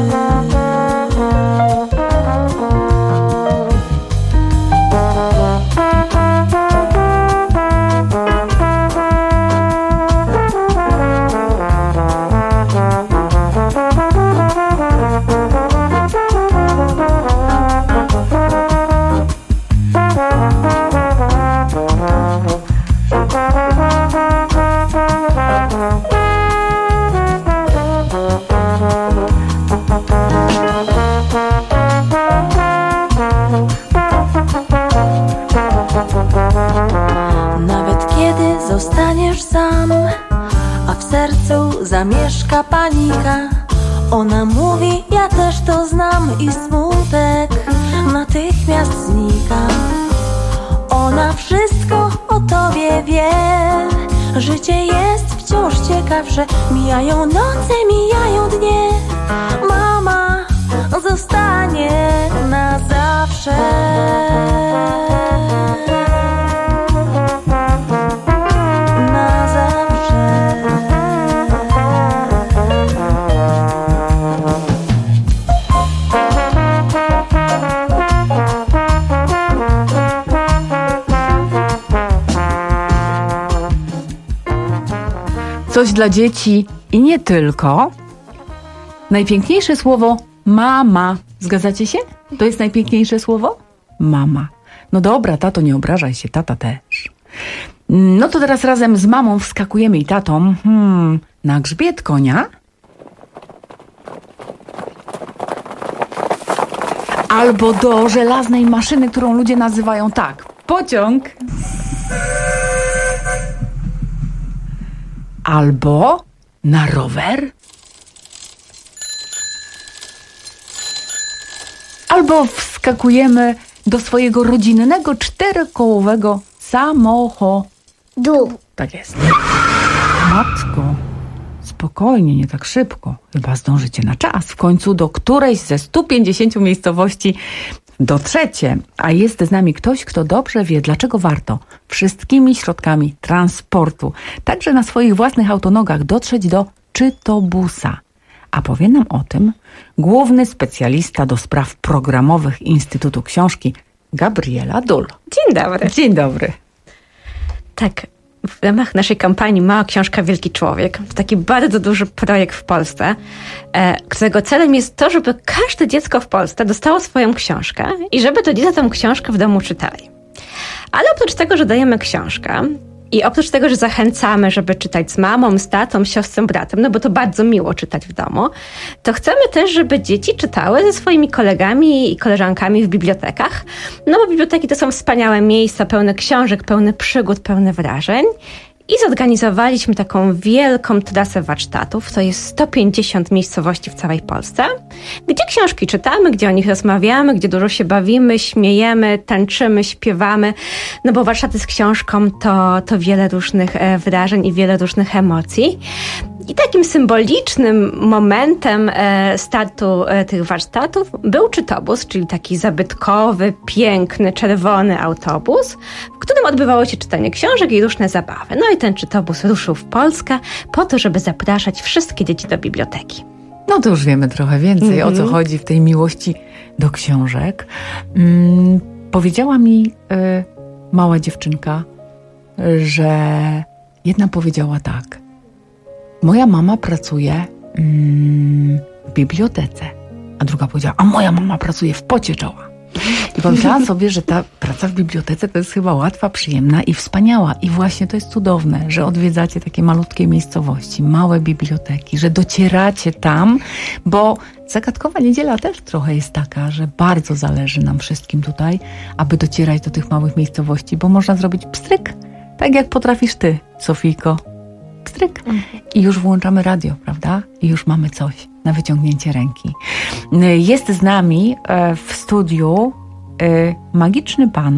Zostaniesz sam, a w sercu zamieszka panika. Ona mówi, ja też to znam i smutek natychmiast znika. Ona wszystko o tobie wie, życie jest wciąż ciekawsze. Mijają noce, mijają dnie, mama zostanie na zawsze. Coś dla dzieci i nie tylko. Najpiękniejsze słowo mama. Zgadzacie się? To jest najpiękniejsze słowo? Mama. No dobra, tato, nie obrażaj się, tata też. No to teraz razem z mamą wskakujemy i tatą hmm, na grzbiet konia. Albo do żelaznej maszyny, którą ludzie nazywają tak. Pociąg. Albo na rower. Albo wskakujemy do swojego rodzinnego czterokołowego samochodu. Tak jest. Matko, spokojnie, nie tak szybko. Chyba zdążycie na czas. W końcu do którejś ze stu pięćdziesięciu miejscowości dotrzecie. A jest z nami ktoś, kto dobrze wie, dlaczego warto wszystkimi środkami transportu, także na swoich własnych autonogach, dotrzeć do czytobusa. A powie nam o tym główny specjalista do spraw programowych Instytutu Książki, Gabriela Dul. Dzień dobry. Dzień dobry. Tak, w ramach naszej kampanii Mała Książka, Wielki Człowiek, to taki bardzo duży projekt w Polsce, e, którego celem jest to, żeby każde dziecko w Polsce dostało swoją książkę i żeby to dzieci tę książkę w domu czytali. Ale oprócz tego, że dajemy książkę i oprócz tego, że zachęcamy, żeby czytać z mamą, z tatą, z siostrą, bratem, no bo to bardzo miło czytać w domu, to chcemy też, żeby dzieci czytały ze swoimi kolegami i koleżankami w bibliotekach, no bo biblioteki to są wspaniałe miejsca, pełne książek, pełne przygód, pełne wrażeń. I zorganizowaliśmy taką wielką trasę warsztatów. To jest sto pięćdziesiąt miejscowości w całej Polsce, gdzie książki czytamy, gdzie o nich rozmawiamy, gdzie dużo się bawimy, śmiejemy, tańczymy, śpiewamy. No bo warsztaty z książką to, to wiele różnych e, wrażeń i wiele różnych emocji. I takim symbolicznym momentem e, startu e, tych warsztatów był czytobus, czyli taki zabytkowy, piękny, czerwony autobus, w którym odbywało się czytanie książek i różne zabawy. No i ten czytobus ruszył w Polskę po to, żeby zapraszać wszystkie dzieci do biblioteki. No to już wiemy trochę więcej, mm-hmm. o co chodzi w tej miłości do książek. Mm, powiedziała mi y, mała dziewczynka, że jedna powiedziała tak. Moja mama pracuje mm, w bibliotece, a druga powiedziała, a moja mama pracuje w pocie czoła. I pomyślałam sobie, że ta praca w bibliotece to jest chyba łatwa, przyjemna i wspaniała. I właśnie to jest cudowne, że odwiedzacie takie malutkie miejscowości, małe biblioteki, że docieracie tam, bo Zagadkowa Niedziela też trochę jest taka, że bardzo zależy nam wszystkim tutaj, aby docierać do tych małych miejscowości, bo można zrobić pstryk, tak jak potrafisz ty, Sofijko. Pstryk. I już włączamy radio, prawda? I już mamy coś na wyciągnięcie ręki. Jest z nami w studiu magiczny pan,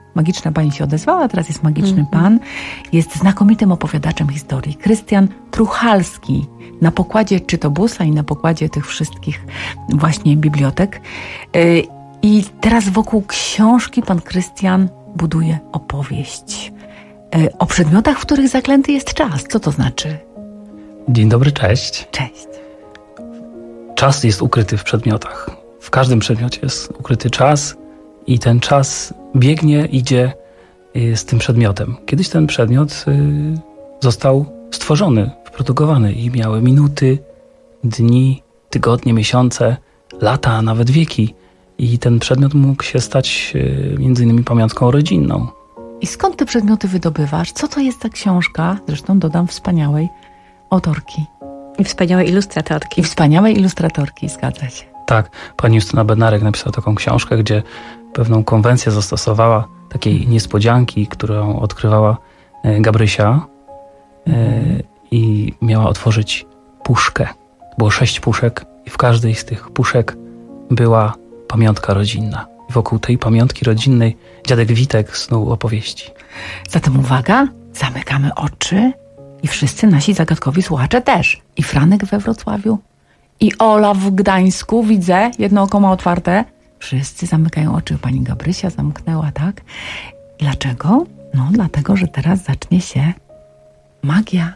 Magiczna pani się odezwała, teraz jest magiczny Mhm. pan. Jest znakomitym opowiadaczem historii. Krystian Truchalski. Na pokładzie Czytobusa i na pokładzie tych wszystkich właśnie bibliotek. Yy, I teraz wokół książki pan Krystian buduje opowieść. Yy, o przedmiotach, w których zaklęty jest czas. Co to znaczy? Dzień dobry, cześć. Cześć. Czas jest ukryty w przedmiotach. W każdym przedmiocie jest ukryty czas i ten czas biegnie, idzie y, z tym przedmiotem. Kiedyś ten przedmiot y, został stworzony, wyprodukowany i miały minuty, dni, tygodnie, miesiące, lata, a nawet wieki. I ten przedmiot mógł się stać y, między innymi pamiątką rodzinną. I skąd te przedmioty wydobywasz? Co to jest ta książka? Zresztą dodam wspaniałej autorki. I wspaniałej ilustratorki. I wspaniałej ilustratorki, zgadza się. Tak, pani Justyna Bednarek napisała taką książkę, gdzie pewną konwencję zastosowała, takiej niespodzianki, którą odkrywała e, Gabrysia e, i miała otworzyć puszkę. Było sześć puszek i w każdej z tych puszek była pamiątka rodzinna. I wokół tej pamiątki rodzinnej dziadek Witek snuł opowieści. Zatem uwaga, zamykamy oczy i wszyscy nasi zagadkowi słuchacze też. I Franek we Wrocławiu, i Ola w Gdańsku, widzę, jedno oko ma otwarte. Wszyscy zamykają oczy. Pani Gabrysia zamknęła, tak? Dlaczego? No dlatego, że teraz zacznie się magia.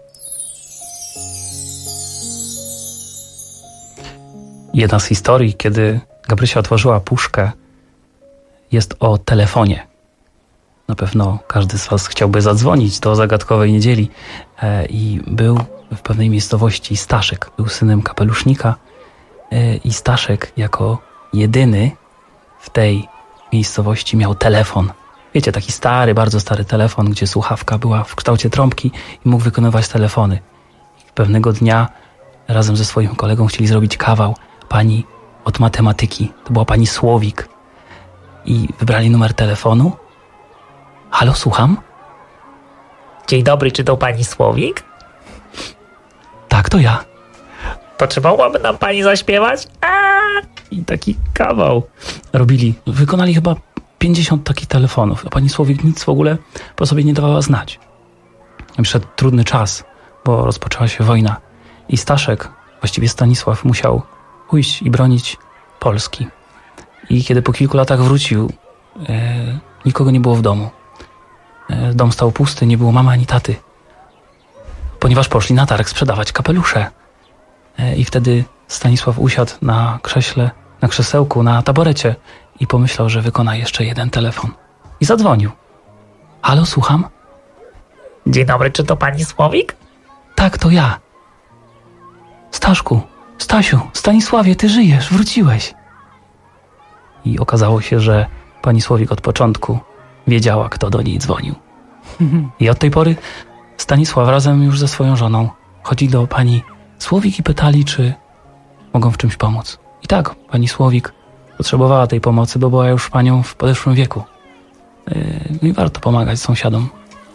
Jedna z historii, kiedy Gabrysia otworzyła puszkę, jest o telefonie. Na pewno każdy z was chciałby zadzwonić do zagadkowej niedzieli. E, I był w pewnej miejscowości Staszek. Był synem kapelusznika e, i Staszek jako jedyny w tej miejscowości miał telefon. Wiecie, taki stary, bardzo stary telefon, gdzie słuchawka była w kształcie trąbki i mógł wykonywać telefony. I pewnego dnia razem ze swoim kolegą chcieli zrobić kawał pani od matematyki. To była pani Słowik. I wybrali numer telefonu. Halo, słucham? Dzień dobry, czy to pani Słowik? Tak, to ja. Potrzebowałaby nam pani zaśpiewać? I taki kawał robili. Wykonali chyba pięćdziesiąt takich telefonów. A pani Słowik nic w ogóle po sobie nie dawała znać. Przyszedł trudny czas, bo rozpoczęła się wojna. I Staszek, właściwie Stanisław, musiał pójść i bronić Polski. I kiedy po kilku latach wrócił, e, nikogo nie było w domu. E, dom stał pusty, nie było mamy ani taty. Ponieważ poszli na targ sprzedawać kapelusze. E, I wtedy Stanisław usiadł na krześle, na krzesełku, na taborecie i pomyślał, że wykona jeszcze jeden telefon. I zadzwonił. Halo, słucham? Dzień dobry, czy to pani Słowik? Tak, to ja. Staszku, Stasiu, Stanisławie, ty żyjesz, wróciłeś. I okazało się, że pani Słowik od początku wiedziała, kto do niej dzwonił. I od tej pory Stanisław razem już ze swoją żoną chodzi do pani Słowik i pytali, czy mogą w czymś pomóc. I tak, pani Słowik potrzebowała tej pomocy, bo była już panią w podeszłym wieku. Yy, I warto pomagać sąsiadom.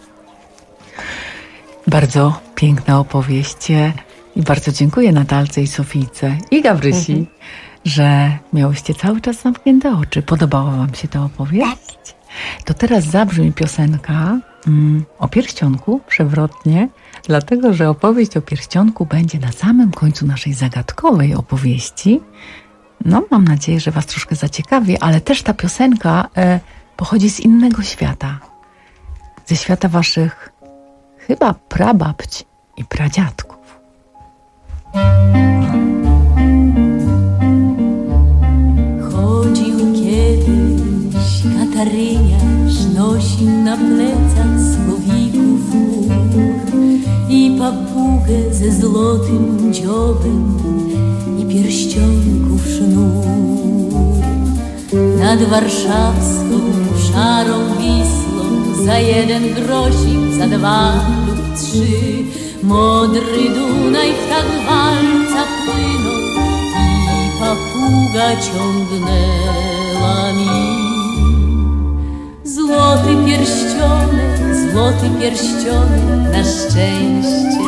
Bardzo piękna opowieść i bardzo dziękuję Natalce i Sofijce i Gabrysi, mhm. że miałyście cały czas zamknięte oczy. Podobała wam się ta opowieść? Tak. To teraz zabrzmi piosenka mm, o pierścionku przewrotnie, dlatego że opowieść o pierścionku będzie na samym końcu naszej zagadkowej opowieści. No, mam nadzieję, że was troszkę zaciekawi, ale też ta piosenka e, pochodzi z innego świata. Ze świata waszych chyba prababć i pradziadków. Chodził kiedyś kataryniarz, nosił na plecach słowików mur i papugę ze złotym dziobem i pierścionków sznur. Nad warszawską szarą Wisłą za jeden grosik, za dwa lub trzy modry Dunaj w tak walca płynął i papuga ciągnęła mi. Złoty pierścionek, złoty pierścionek na szczęście,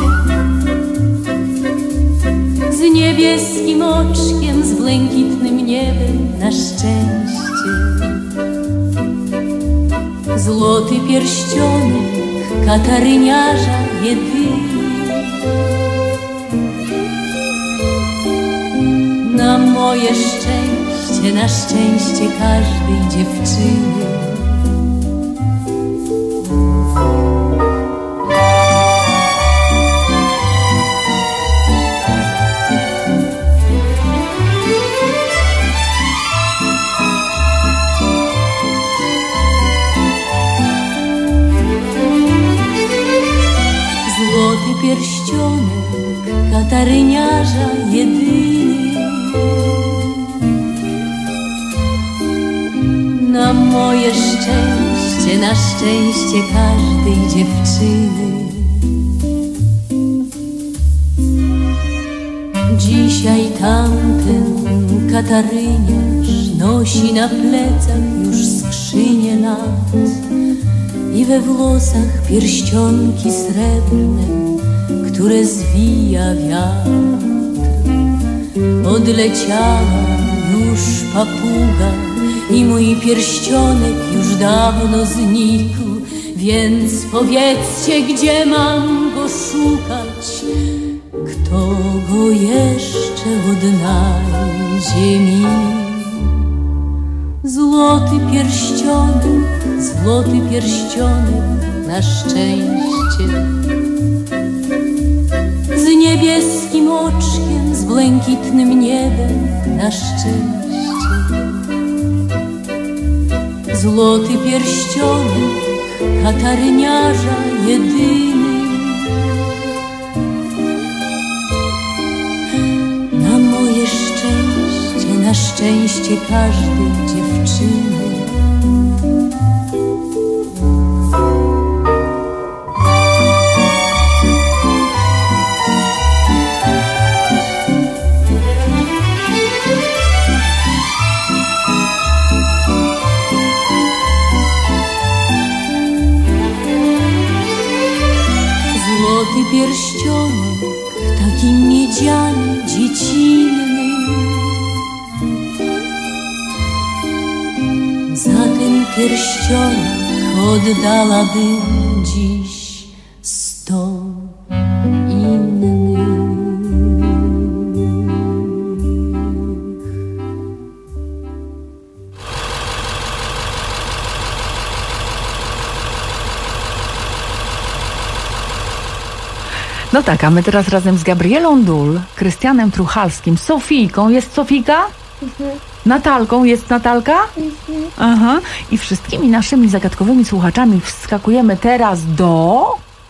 z niebieskim oczkiem, z błękitnym niebem na szczęście. Złoty pierścionek kataryniarza jedyny. Na moje szczęście, na szczęście każdej dziewczyny. Złoty pierścionek kataryniarza jedyny. Na moje szczęście, na szczęście każdej dziewczyny. Dzisiaj tamten kataryniarz nosi na plecach już skrzynię lat i we włosach pierścionki srebrne, które zwija wiatr. Odleciała już papuga i mój pierścionek już dawno znikł, więc powiedzcie, gdzie mam go szukać, kto go jeszcze odnajdzie mi. Złoty pierścionek, złoty pierścionek na szczęście, z niebieskim oczkiem, z błękitnym niebem na szczęście. Złoty pierścionek kataryniarza jedyny. Na moje szczęście, na szczęście każdej dziewczyny. Złoty pierścionek, taki miedziany, dziecinny. Za ten pierścionek oddalabym dziś sto innych. No tak, a my teraz razem z Gabrielą Dul, Krystianem Truchalskim, Sofijką, jest Sofijka? Mhm. Natalką, jest Natalka? Mhm. Aha. I wszystkimi naszymi zagadkowymi słuchaczami wskakujemy teraz do...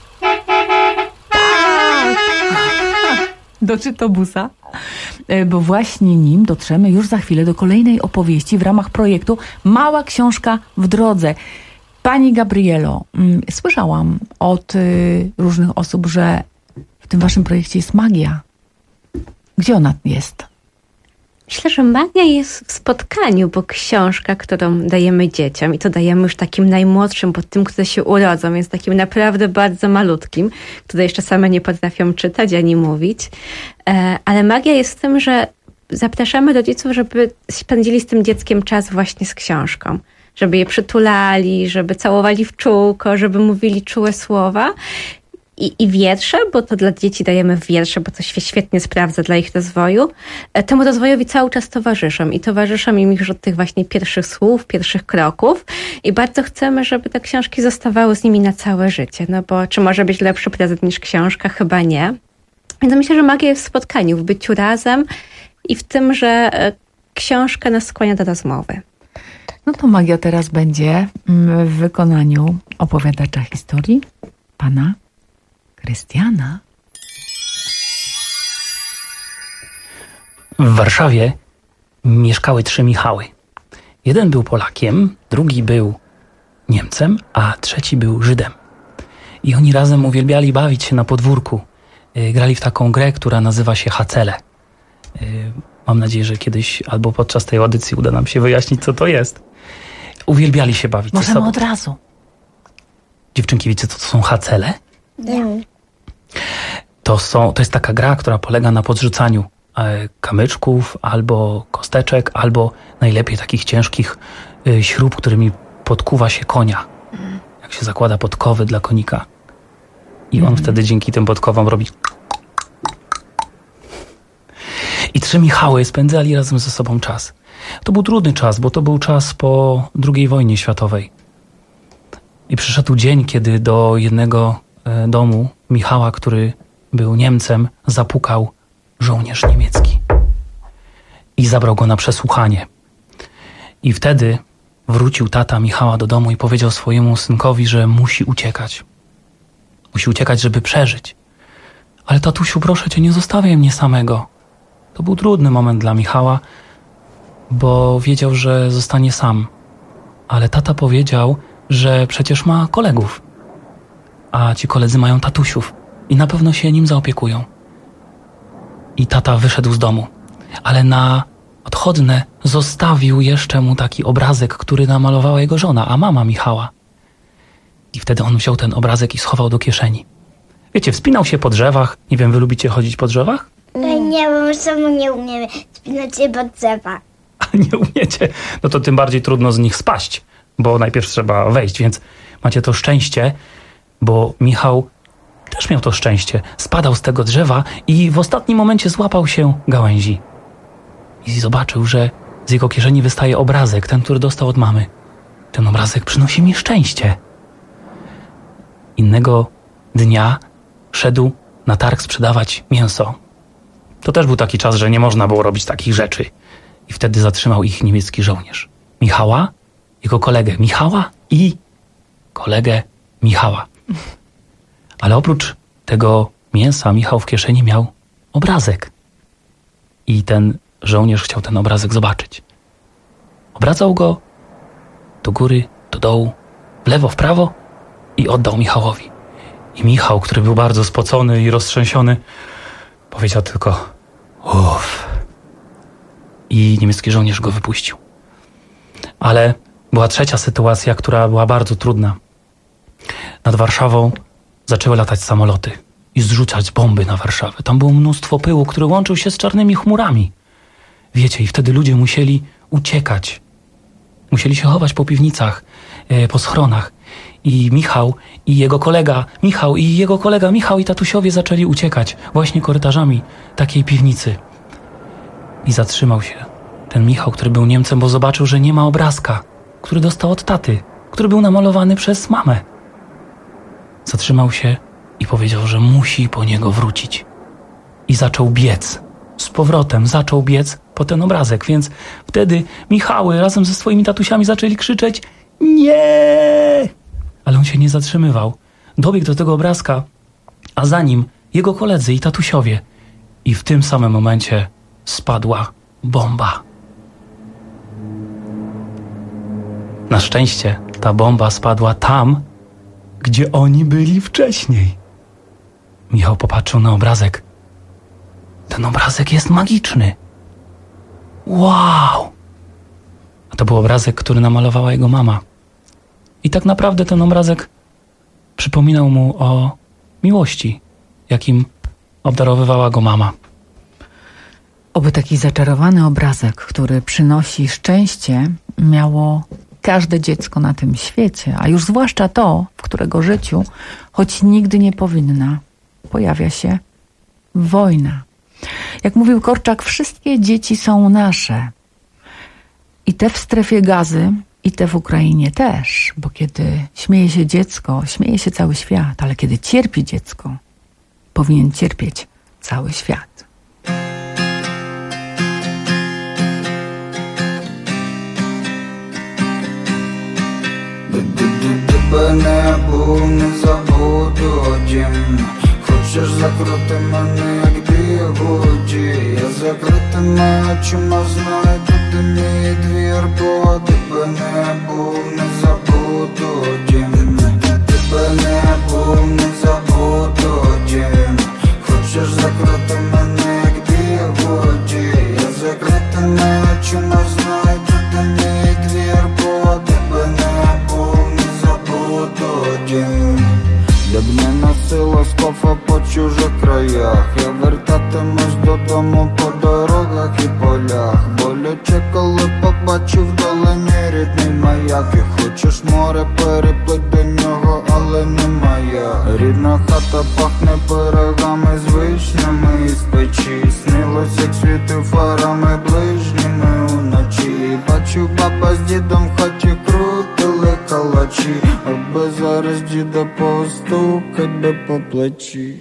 do czytobusa, bo właśnie nim dotrzemy już za chwilę do kolejnej opowieści w ramach projektu Mała Książka w Drodze. Pani Gabrielo, słyszałam od różnych osób, że w tym waszym projekcie jest magia. Gdzie ona jest? Myślę, że magia jest w spotkaniu, bo książka, którą dajemy dzieciom, i to dajemy już takim najmłodszym, bo tym, które się urodzą, jest takim naprawdę bardzo malutkim, które jeszcze same nie potrafią czytać ani mówić. Ale magia jest w tym, że zapraszamy rodziców, żeby spędzili z tym dzieckiem czas właśnie z książką. Żeby je przytulali, żeby całowali w czółko, żeby mówili czułe słowa. I, i wiersze, bo to dla dzieci dajemy wiersze, bo to świetnie sprawdza dla ich rozwoju. Temu rozwojowi cały czas towarzyszą i towarzyszą im już od tych właśnie pierwszych słów, pierwszych kroków i bardzo chcemy, żeby te książki zostawały z nimi na całe życie, no bo czy może być lepszy prezent niż książka? Chyba nie. Więc myślę, że magia jest w spotkaniu, w byciu razem i w tym, że książka nas skłania do rozmowy. No to magia teraz będzie w wykonaniu opowiadacza historii, pana Krystiana. W Warszawie mieszkały trzy Michały. Jeden był Polakiem, drugi był Niemcem, a trzeci był Żydem. I oni razem uwielbiali bawić się na podwórku. Grali w taką grę, która nazywa się Hacele. Mam nadzieję, że kiedyś albo podczas tej audycji uda nam się wyjaśnić, co to jest. Uwielbiali się bawić Możemy ze sobą. od razu. Dziewczynki, wiecie, co to są Hacele? Nie. To, są, to jest taka gra, która polega na podrzucaniu e, kamyczków, albo kosteczek, albo najlepiej takich ciężkich e, śrub, którymi podkuwa się konia. tak się zakłada podkowy dla konika. I on mm. wtedy dzięki tym podkowom robi... I trzy Michały spędzali razem ze sobą czas. To był trudny czas, bo to był czas po drugiej wojnie światowej. I przyszedł dzień, kiedy do jednego e, domu Michała, który był Niemcem, zapukał żołnierz niemiecki. I zabrał go na przesłuchanie. I wtedy wrócił tata Michała do domu i powiedział swojemu synkowi, że musi uciekać. Musi uciekać, żeby przeżyć. Ale tatusiu, proszę cię, nie zostawiaj mnie samego. To był trudny moment dla Michała, bo wiedział, że zostanie sam. Ale tata powiedział, że przecież ma kolegów. A ci koledzy mają tatusiów i na pewno się nim zaopiekują. I tata wyszedł z domu. Ale na odchodne zostawił jeszcze mu taki obrazek, który namalowała jego żona, a mama Michała. I wtedy on wziął ten obrazek i schował do kieszeni. Wiecie, wspinał się po drzewach. Nie wiem, wy lubicie chodzić po drzewach? Nie, bo my samo nie umiemy wspinać się po drzewach. A nie umiecie? No to tym bardziej trudno z nich spaść, bo najpierw trzeba wejść, więc macie to szczęście, bo Michał też miał to szczęście. Spadał z tego drzewa i w ostatnim momencie złapał się gałęzi. I zobaczył, że z jego kieszeni wystaje obrazek, ten, który dostał od mamy. Ten obrazek przynosi mi szczęście. Innego dnia szedł na targ sprzedawać mięso. To też był taki czas, że nie można było robić takich rzeczy. I wtedy zatrzymał ich niemiecki żołnierz. Michała, jego kolegę Michała i kolegę Michała. Ale oprócz tego mięsa Michał w kieszeni miał obrazek. I ten żołnierz chciał ten obrazek zobaczyć. Obracał go do góry, do dołu, w lewo, w prawo i oddał Michałowi. I Michał, który był bardzo spocony i roztrzęsiony, powiedział tylko uff. I niemiecki żołnierz go wypuścił. Ale była trzecia sytuacja, która była bardzo trudna. Nad Warszawą zaczęły latać samoloty i zrzucać bomby na Warszawę. Tam było mnóstwo pyłu, który łączył się z czarnymi chmurami. Wiecie, i wtedy ludzie musieli uciekać. Musieli się chować po piwnicach, po schronach. I Michał i jego kolega Michał i jego kolega Michał i tatusiowie zaczęli uciekać właśnie korytarzami takiej piwnicy. I zatrzymał się ten Michał, który był Niemcem, bo zobaczył, że nie ma obrazka, który dostał od taty, który był namalowany przez mamę. Zatrzymał się i powiedział, że musi po niego wrócić. I zaczął biec. Z powrotem zaczął biec po ten obrazek, więc wtedy Michały razem ze swoimi tatusiami zaczęli krzyczeć nie! Ale on się nie zatrzymywał. Dobiegł do tego obrazka, a za nim jego koledzy i tatusiowie. I w tym samym momencie spadła bomba. Na szczęście ta bomba spadła tam, gdzie oni byli wcześniej. Michał popatrzył na obrazek. Ten obrazek jest magiczny. Wow! A to był obrazek, który namalowała jego mama. I tak naprawdę ten obrazek przypominał mu o miłości, jakim obdarowywała go mama. Oby taki zaczarowany obrazek, który przynosi szczęście, miało każde dziecko na tym świecie, a już zwłaszcza to, w którego życiu, choć nigdy nie powinna, pojawia się wojna. Jak mówił Korczak, wszystkie dzieci są nasze. I te w strefie Gazy, i te w Ukrainie też, bo kiedy śmieje się dziecko, śmieje się cały świat, ale kiedy cierpi dziecko, powinien cierpieć cały świat. Тебе не був, не забуду дім. Хочеш закрути мене, як бігуді. Я закритими очима знайду ти мій двір, бо тебе не був, не забуду дім. Тебе не був, не забуду дім. Хочеш закрути мене, як бігуді. Я закритими очима знайду ти мій двір, бо тебе не був, не забуду дім. Як не носила скофа по чужих краях, я вертатимусь додому по дорогах і полях. Боляче, коли побачив вдалині рідний маяк. І хочеш море, переплить до нього але не моя. Рідна хата пахне пирогами з вишнями із печі. Снилось, як світи фарами ближніми уночі. Бачу, баба з дідом в хаті крутили калачі, аби зараз діда постукать би по плечі.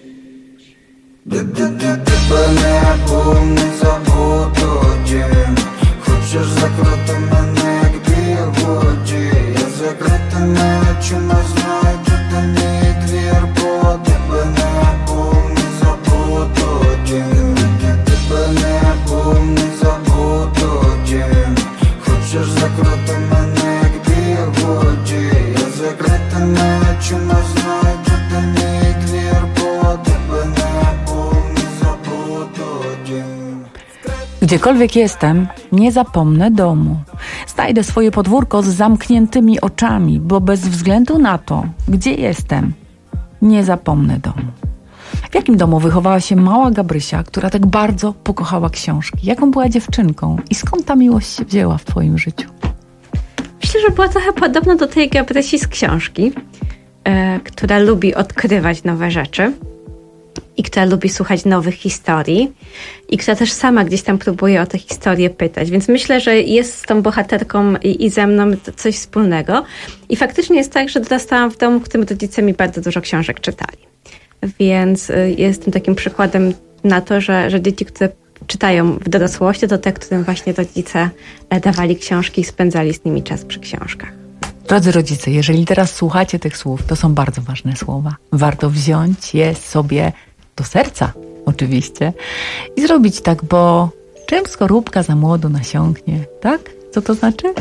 Тебе не був, не забуду дім. Хочеш закрути мене, як бігоді. Я закритими очима знайду мій двір, бо тебе не був, не забуду дім. Тебе не був, не забуду дім. Хочеш закрути мене, як бігоді. Я закритими очима знайду мій двір, бо тебе не був, не забуду дім. Gdziekolwiek jestem, nie zapomnę domu. Znajdę swoje podwórko z zamkniętymi oczami, bo bez względu na to, gdzie jestem, nie zapomnę domu. W jakim domu wychowała się mała Gabrysia, która tak bardzo pokochała książki? Jaką była dziewczynką i skąd ta miłość się wzięła w twoim życiu? Myślę, że była trochę podobna do tej Gabrysi z książki, e, która lubi odkrywać nowe rzeczy i która lubi słuchać nowych historii i która też sama gdzieś tam próbuje o te historie pytać. Więc myślę, że jest z tą bohaterką i, i ze mną coś wspólnego. I faktycznie jest tak, że dorastałam w domu, w którym rodzice mi bardzo dużo książek czytali. Więc y, jestem takim przykładem na to, że, że dzieci, które czytają w dorosłości, to te, którym właśnie rodzice dawali książki i spędzali z nimi czas przy książkach. Drodzy rodzice, jeżeli teraz słuchacie tych słów, to są bardzo ważne słowa. Warto wziąć je sobie do serca, oczywiście, i zrobić tak, bo czym skorupka za młodu nasiąknie, tak? Co to znaczy?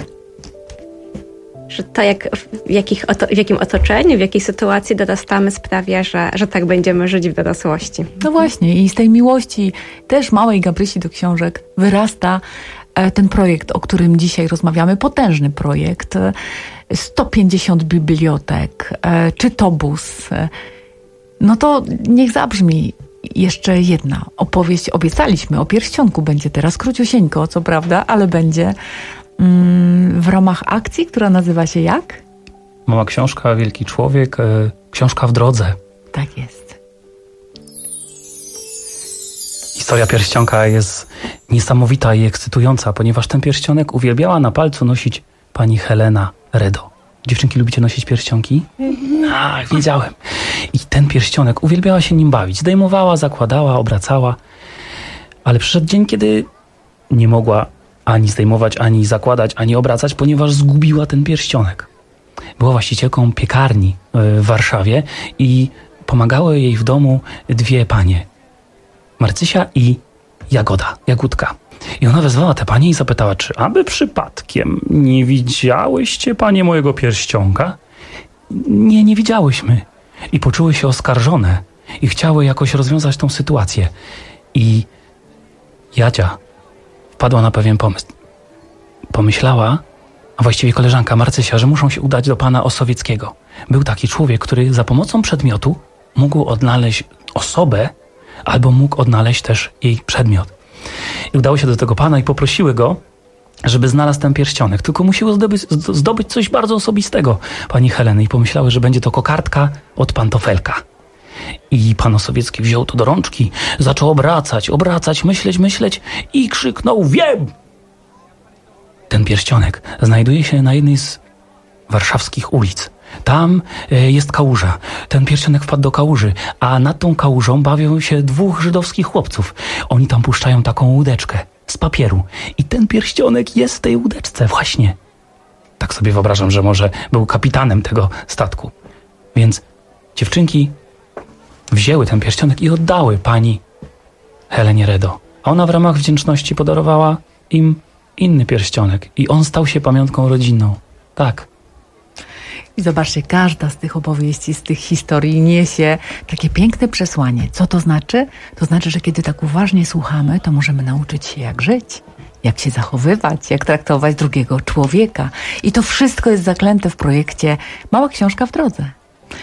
Że to, jak, w, jakich, w jakim otoczeniu, w jakiej sytuacji dorastamy, sprawia, że, że tak będziemy żyć w dorosłości. No właśnie, i z tej miłości też małej Gabrysi do książek wyrasta ten projekt, o którym dzisiaj rozmawiamy. Potężny projekt. sto pięćdziesiąt bibliotek, czytobus. No to niech zabrzmi jeszcze jedna opowieść. Obiecaliśmy, o pierścionku będzie teraz króciusieńko, co prawda, ale będzie mm, w ramach akcji, która nazywa się jak? Mała książka, wielki człowiek, e, książka w drodze. Tak jest. Historia pierścionka jest niesamowita i ekscytująca, ponieważ ten pierścionek uwielbiała na palcu nosić pani Helena Redo. Dziewczynki, lubicie nosić pierścionki? Ach, wiedziałem. I ten pierścionek uwielbiała się nim bawić. Zdejmowała, zakładała, obracała. Ale przyszedł dzień, kiedy nie mogła ani zdejmować, ani zakładać, ani obracać, ponieważ zgubiła ten pierścionek. Była właścicielką piekarni w Warszawie i pomagały jej w domu dwie panie. Marcysia i Jagoda, Jagódka. I ona wezwała te panie i zapytała, czy aby przypadkiem nie widziałyście panie mojego pierścionka? Nie, nie widziałyśmy. I poczuły się oskarżone i chciały jakoś rozwiązać tą sytuację. I Jadzia wpadła na pewien pomysł. Pomyślała, a właściwie koleżanka Marcysia, że muszą się udać do pana Osowieckiego. Był taki człowiek, który za pomocą przedmiotu mógł odnaleźć osobę, albo mógł odnaleźć też jej przedmiot. I udało się do tego pana i poprosiły go, żeby znalazł ten pierścionek. Tylko musiło zdobyć, zdobyć coś bardzo osobistego pani Heleny i pomyślały, że będzie to kokardka od pantofelka. I pan Osowiecki wziął to do rączki, zaczął obracać, obracać, myśleć, myśleć i krzyknął: wiem! Ten pierścionek znajduje się na jednej z warszawskich ulic. Tam y, jest kałuża. Ten pierścionek wpadł do kałuży, a nad tą kałużą bawią się dwóch żydowskich chłopców. Oni tam puszczają taką łódeczkę z papieru. I ten pierścionek jest w tej łódeczce właśnie. Tak sobie wyobrażam, że może był kapitanem tego statku. Więc dziewczynki wzięły ten pierścionek i oddały pani Helenie Redo. A ona w ramach wdzięczności podarowała im inny pierścionek. I on stał się pamiątką rodzinną. Tak. I zobaczcie, każda z tych opowieści, z tych historii niesie takie piękne przesłanie. Co to znaczy? To znaczy, że kiedy tak uważnie słuchamy, to możemy nauczyć się, jak żyć, jak się zachowywać, jak traktować drugiego człowieka. I to wszystko jest zaklęte w projekcie Mała Książka w drodze.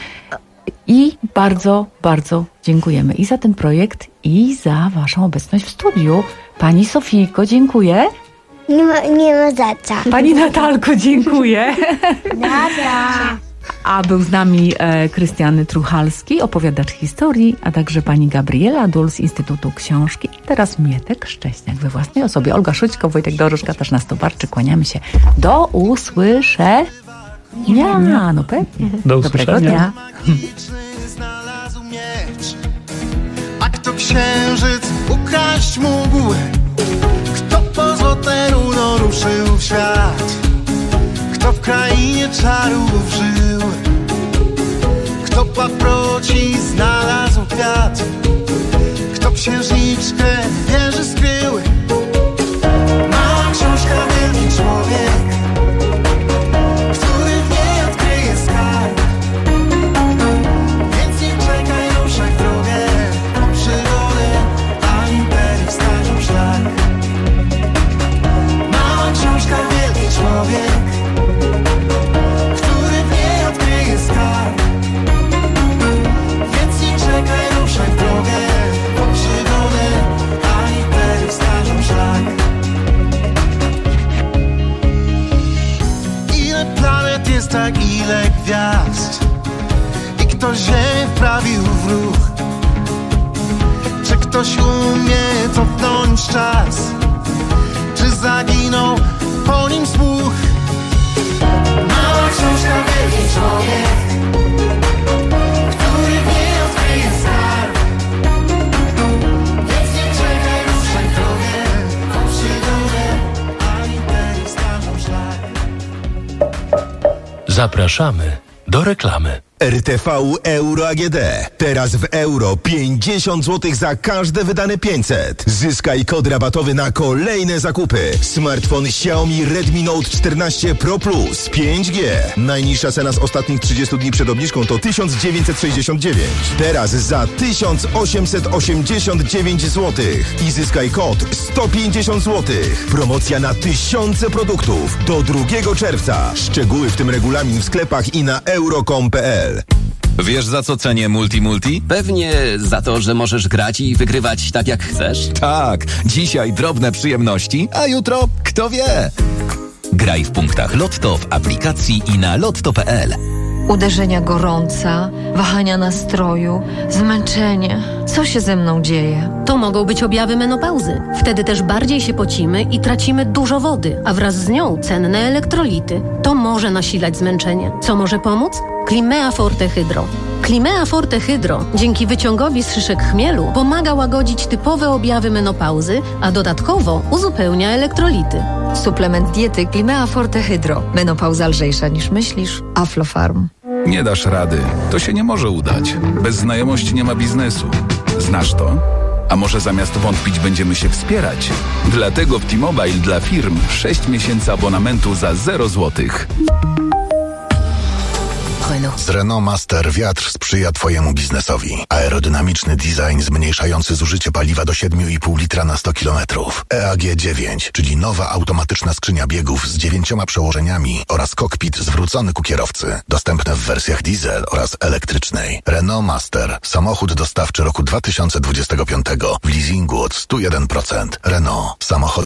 I bardzo, bardzo dziękujemy i za ten projekt, i za waszą obecność w studiu. Pani Sofijko, dziękuję. Nie ma, nie ma za co. Pani Natalko, dziękuję. Dobra. A był z nami e, Krystian Truchalski, opowiadacz historii, a także pani Gabriela Dul z Instytutu Książki. Teraz Mietek Szcześniak we własnej osobie. Olga Szućko, Wojtek Dorusz, Katarzyna Stobarczyk. Kłaniamy się. Do usłyszenia. Nie, no pewnie. Do Dobrego dnia. Znalazł miecz, a kto księżyc ukraść mógł? Kto po złote runo ruszył w świat? Kto w krainie czarów żył? Kto paproci znalazł kwiat? Kto księżniczkę w wieży skrył? Mała książka, wielki człowiek, który w niej odkryje skarb. Więc nie czekaj, ruszaj w drogę po przygodę, a imperii wskażą szlak. Mała książka, wielki człowiek, który w niej odkryje skarb. Więc nie czekaj, ruszaj w drogę po przygodę, a imperii wskażą szlak. Ile planet jest, tak ile gwiazd, i kto ziemię wprawił w ruch? Czy ktoś umie cofnąć czas? Czy zaginął po nim słuch? Mała książka, wielki człowiek, który w niej odkryje skarb. Więc nie czekaj, ruszaj w drogę po przygodę, a imperii wskażą szlak. Zapraszamy do reklamy. R T V Euro A G D. Teraz w euro pięćdziesiąt złotych za każde wydane pięćset. Zyskaj kod rabatowy na kolejne zakupy. Smartfon Xiaomi Redmi Note czternaście Pro Plus pięć G. Najniższa cena z ostatnich trzydziestu dni przed obniżką to tysiąc dziewięćset sześćdziesiąt dziewięć. Teraz za tysiąc osiemset osiemdziesiąt dziewięć złotych. I zyskaj kod sto pięćdziesiąt złotych. Promocja na tysiące produktów do drugiego czerwca. Szczegóły, w tym regulamin w sklepach i na euro kropka com kropka p l. Wiesz, za co cenię Multi Multi? Pewnie za to, że możesz grać i wygrywać tak jak chcesz. Tak, dzisiaj drobne przyjemności, a jutro kto wie. Graj w punktach Lotto w aplikacji i na lotto kropka p l. Uderzenia gorąca, wahania nastroju, zmęczenie. Co się ze mną dzieje? To mogą być objawy menopauzy. Wtedy też bardziej się pocimy i tracimy dużo wody, a wraz z nią cenne elektrolity. To może nasilać zmęczenie. Co może pomóc? Climea Forte Hydro. Climea Forte Hydro dzięki wyciągowi z szyszek chmielu pomaga łagodzić typowe objawy menopauzy, a dodatkowo uzupełnia elektrolity. Suplement diety Climea Forte Hydro. Menopauza lżejsza niż myślisz. Aflofarm. Nie dasz rady. To się nie może udać. Bez znajomości nie ma biznesu. Znasz to? A może zamiast wątpić będziemy się wspierać? Dlatego w T-Mobile dla firm sześć miesięcy abonamentu za zero złotych. Z Renault Master wiatr sprzyja Twojemu biznesowi. Aerodynamiczny design zmniejszający zużycie paliwa do siedem i pół litra na sto kilometrów. E A G dziewięć, czyli nowa automatyczna skrzynia biegów z dziewięcioma przełożeniami oraz kokpit zwrócony ku kierowcy. Dostępne w wersjach diesel oraz elektrycznej. Renault Master. Samochód dostawczy roku dwa tysiące dwudziestego piątego. W leasingu od sto jeden procent. Renault. Samochody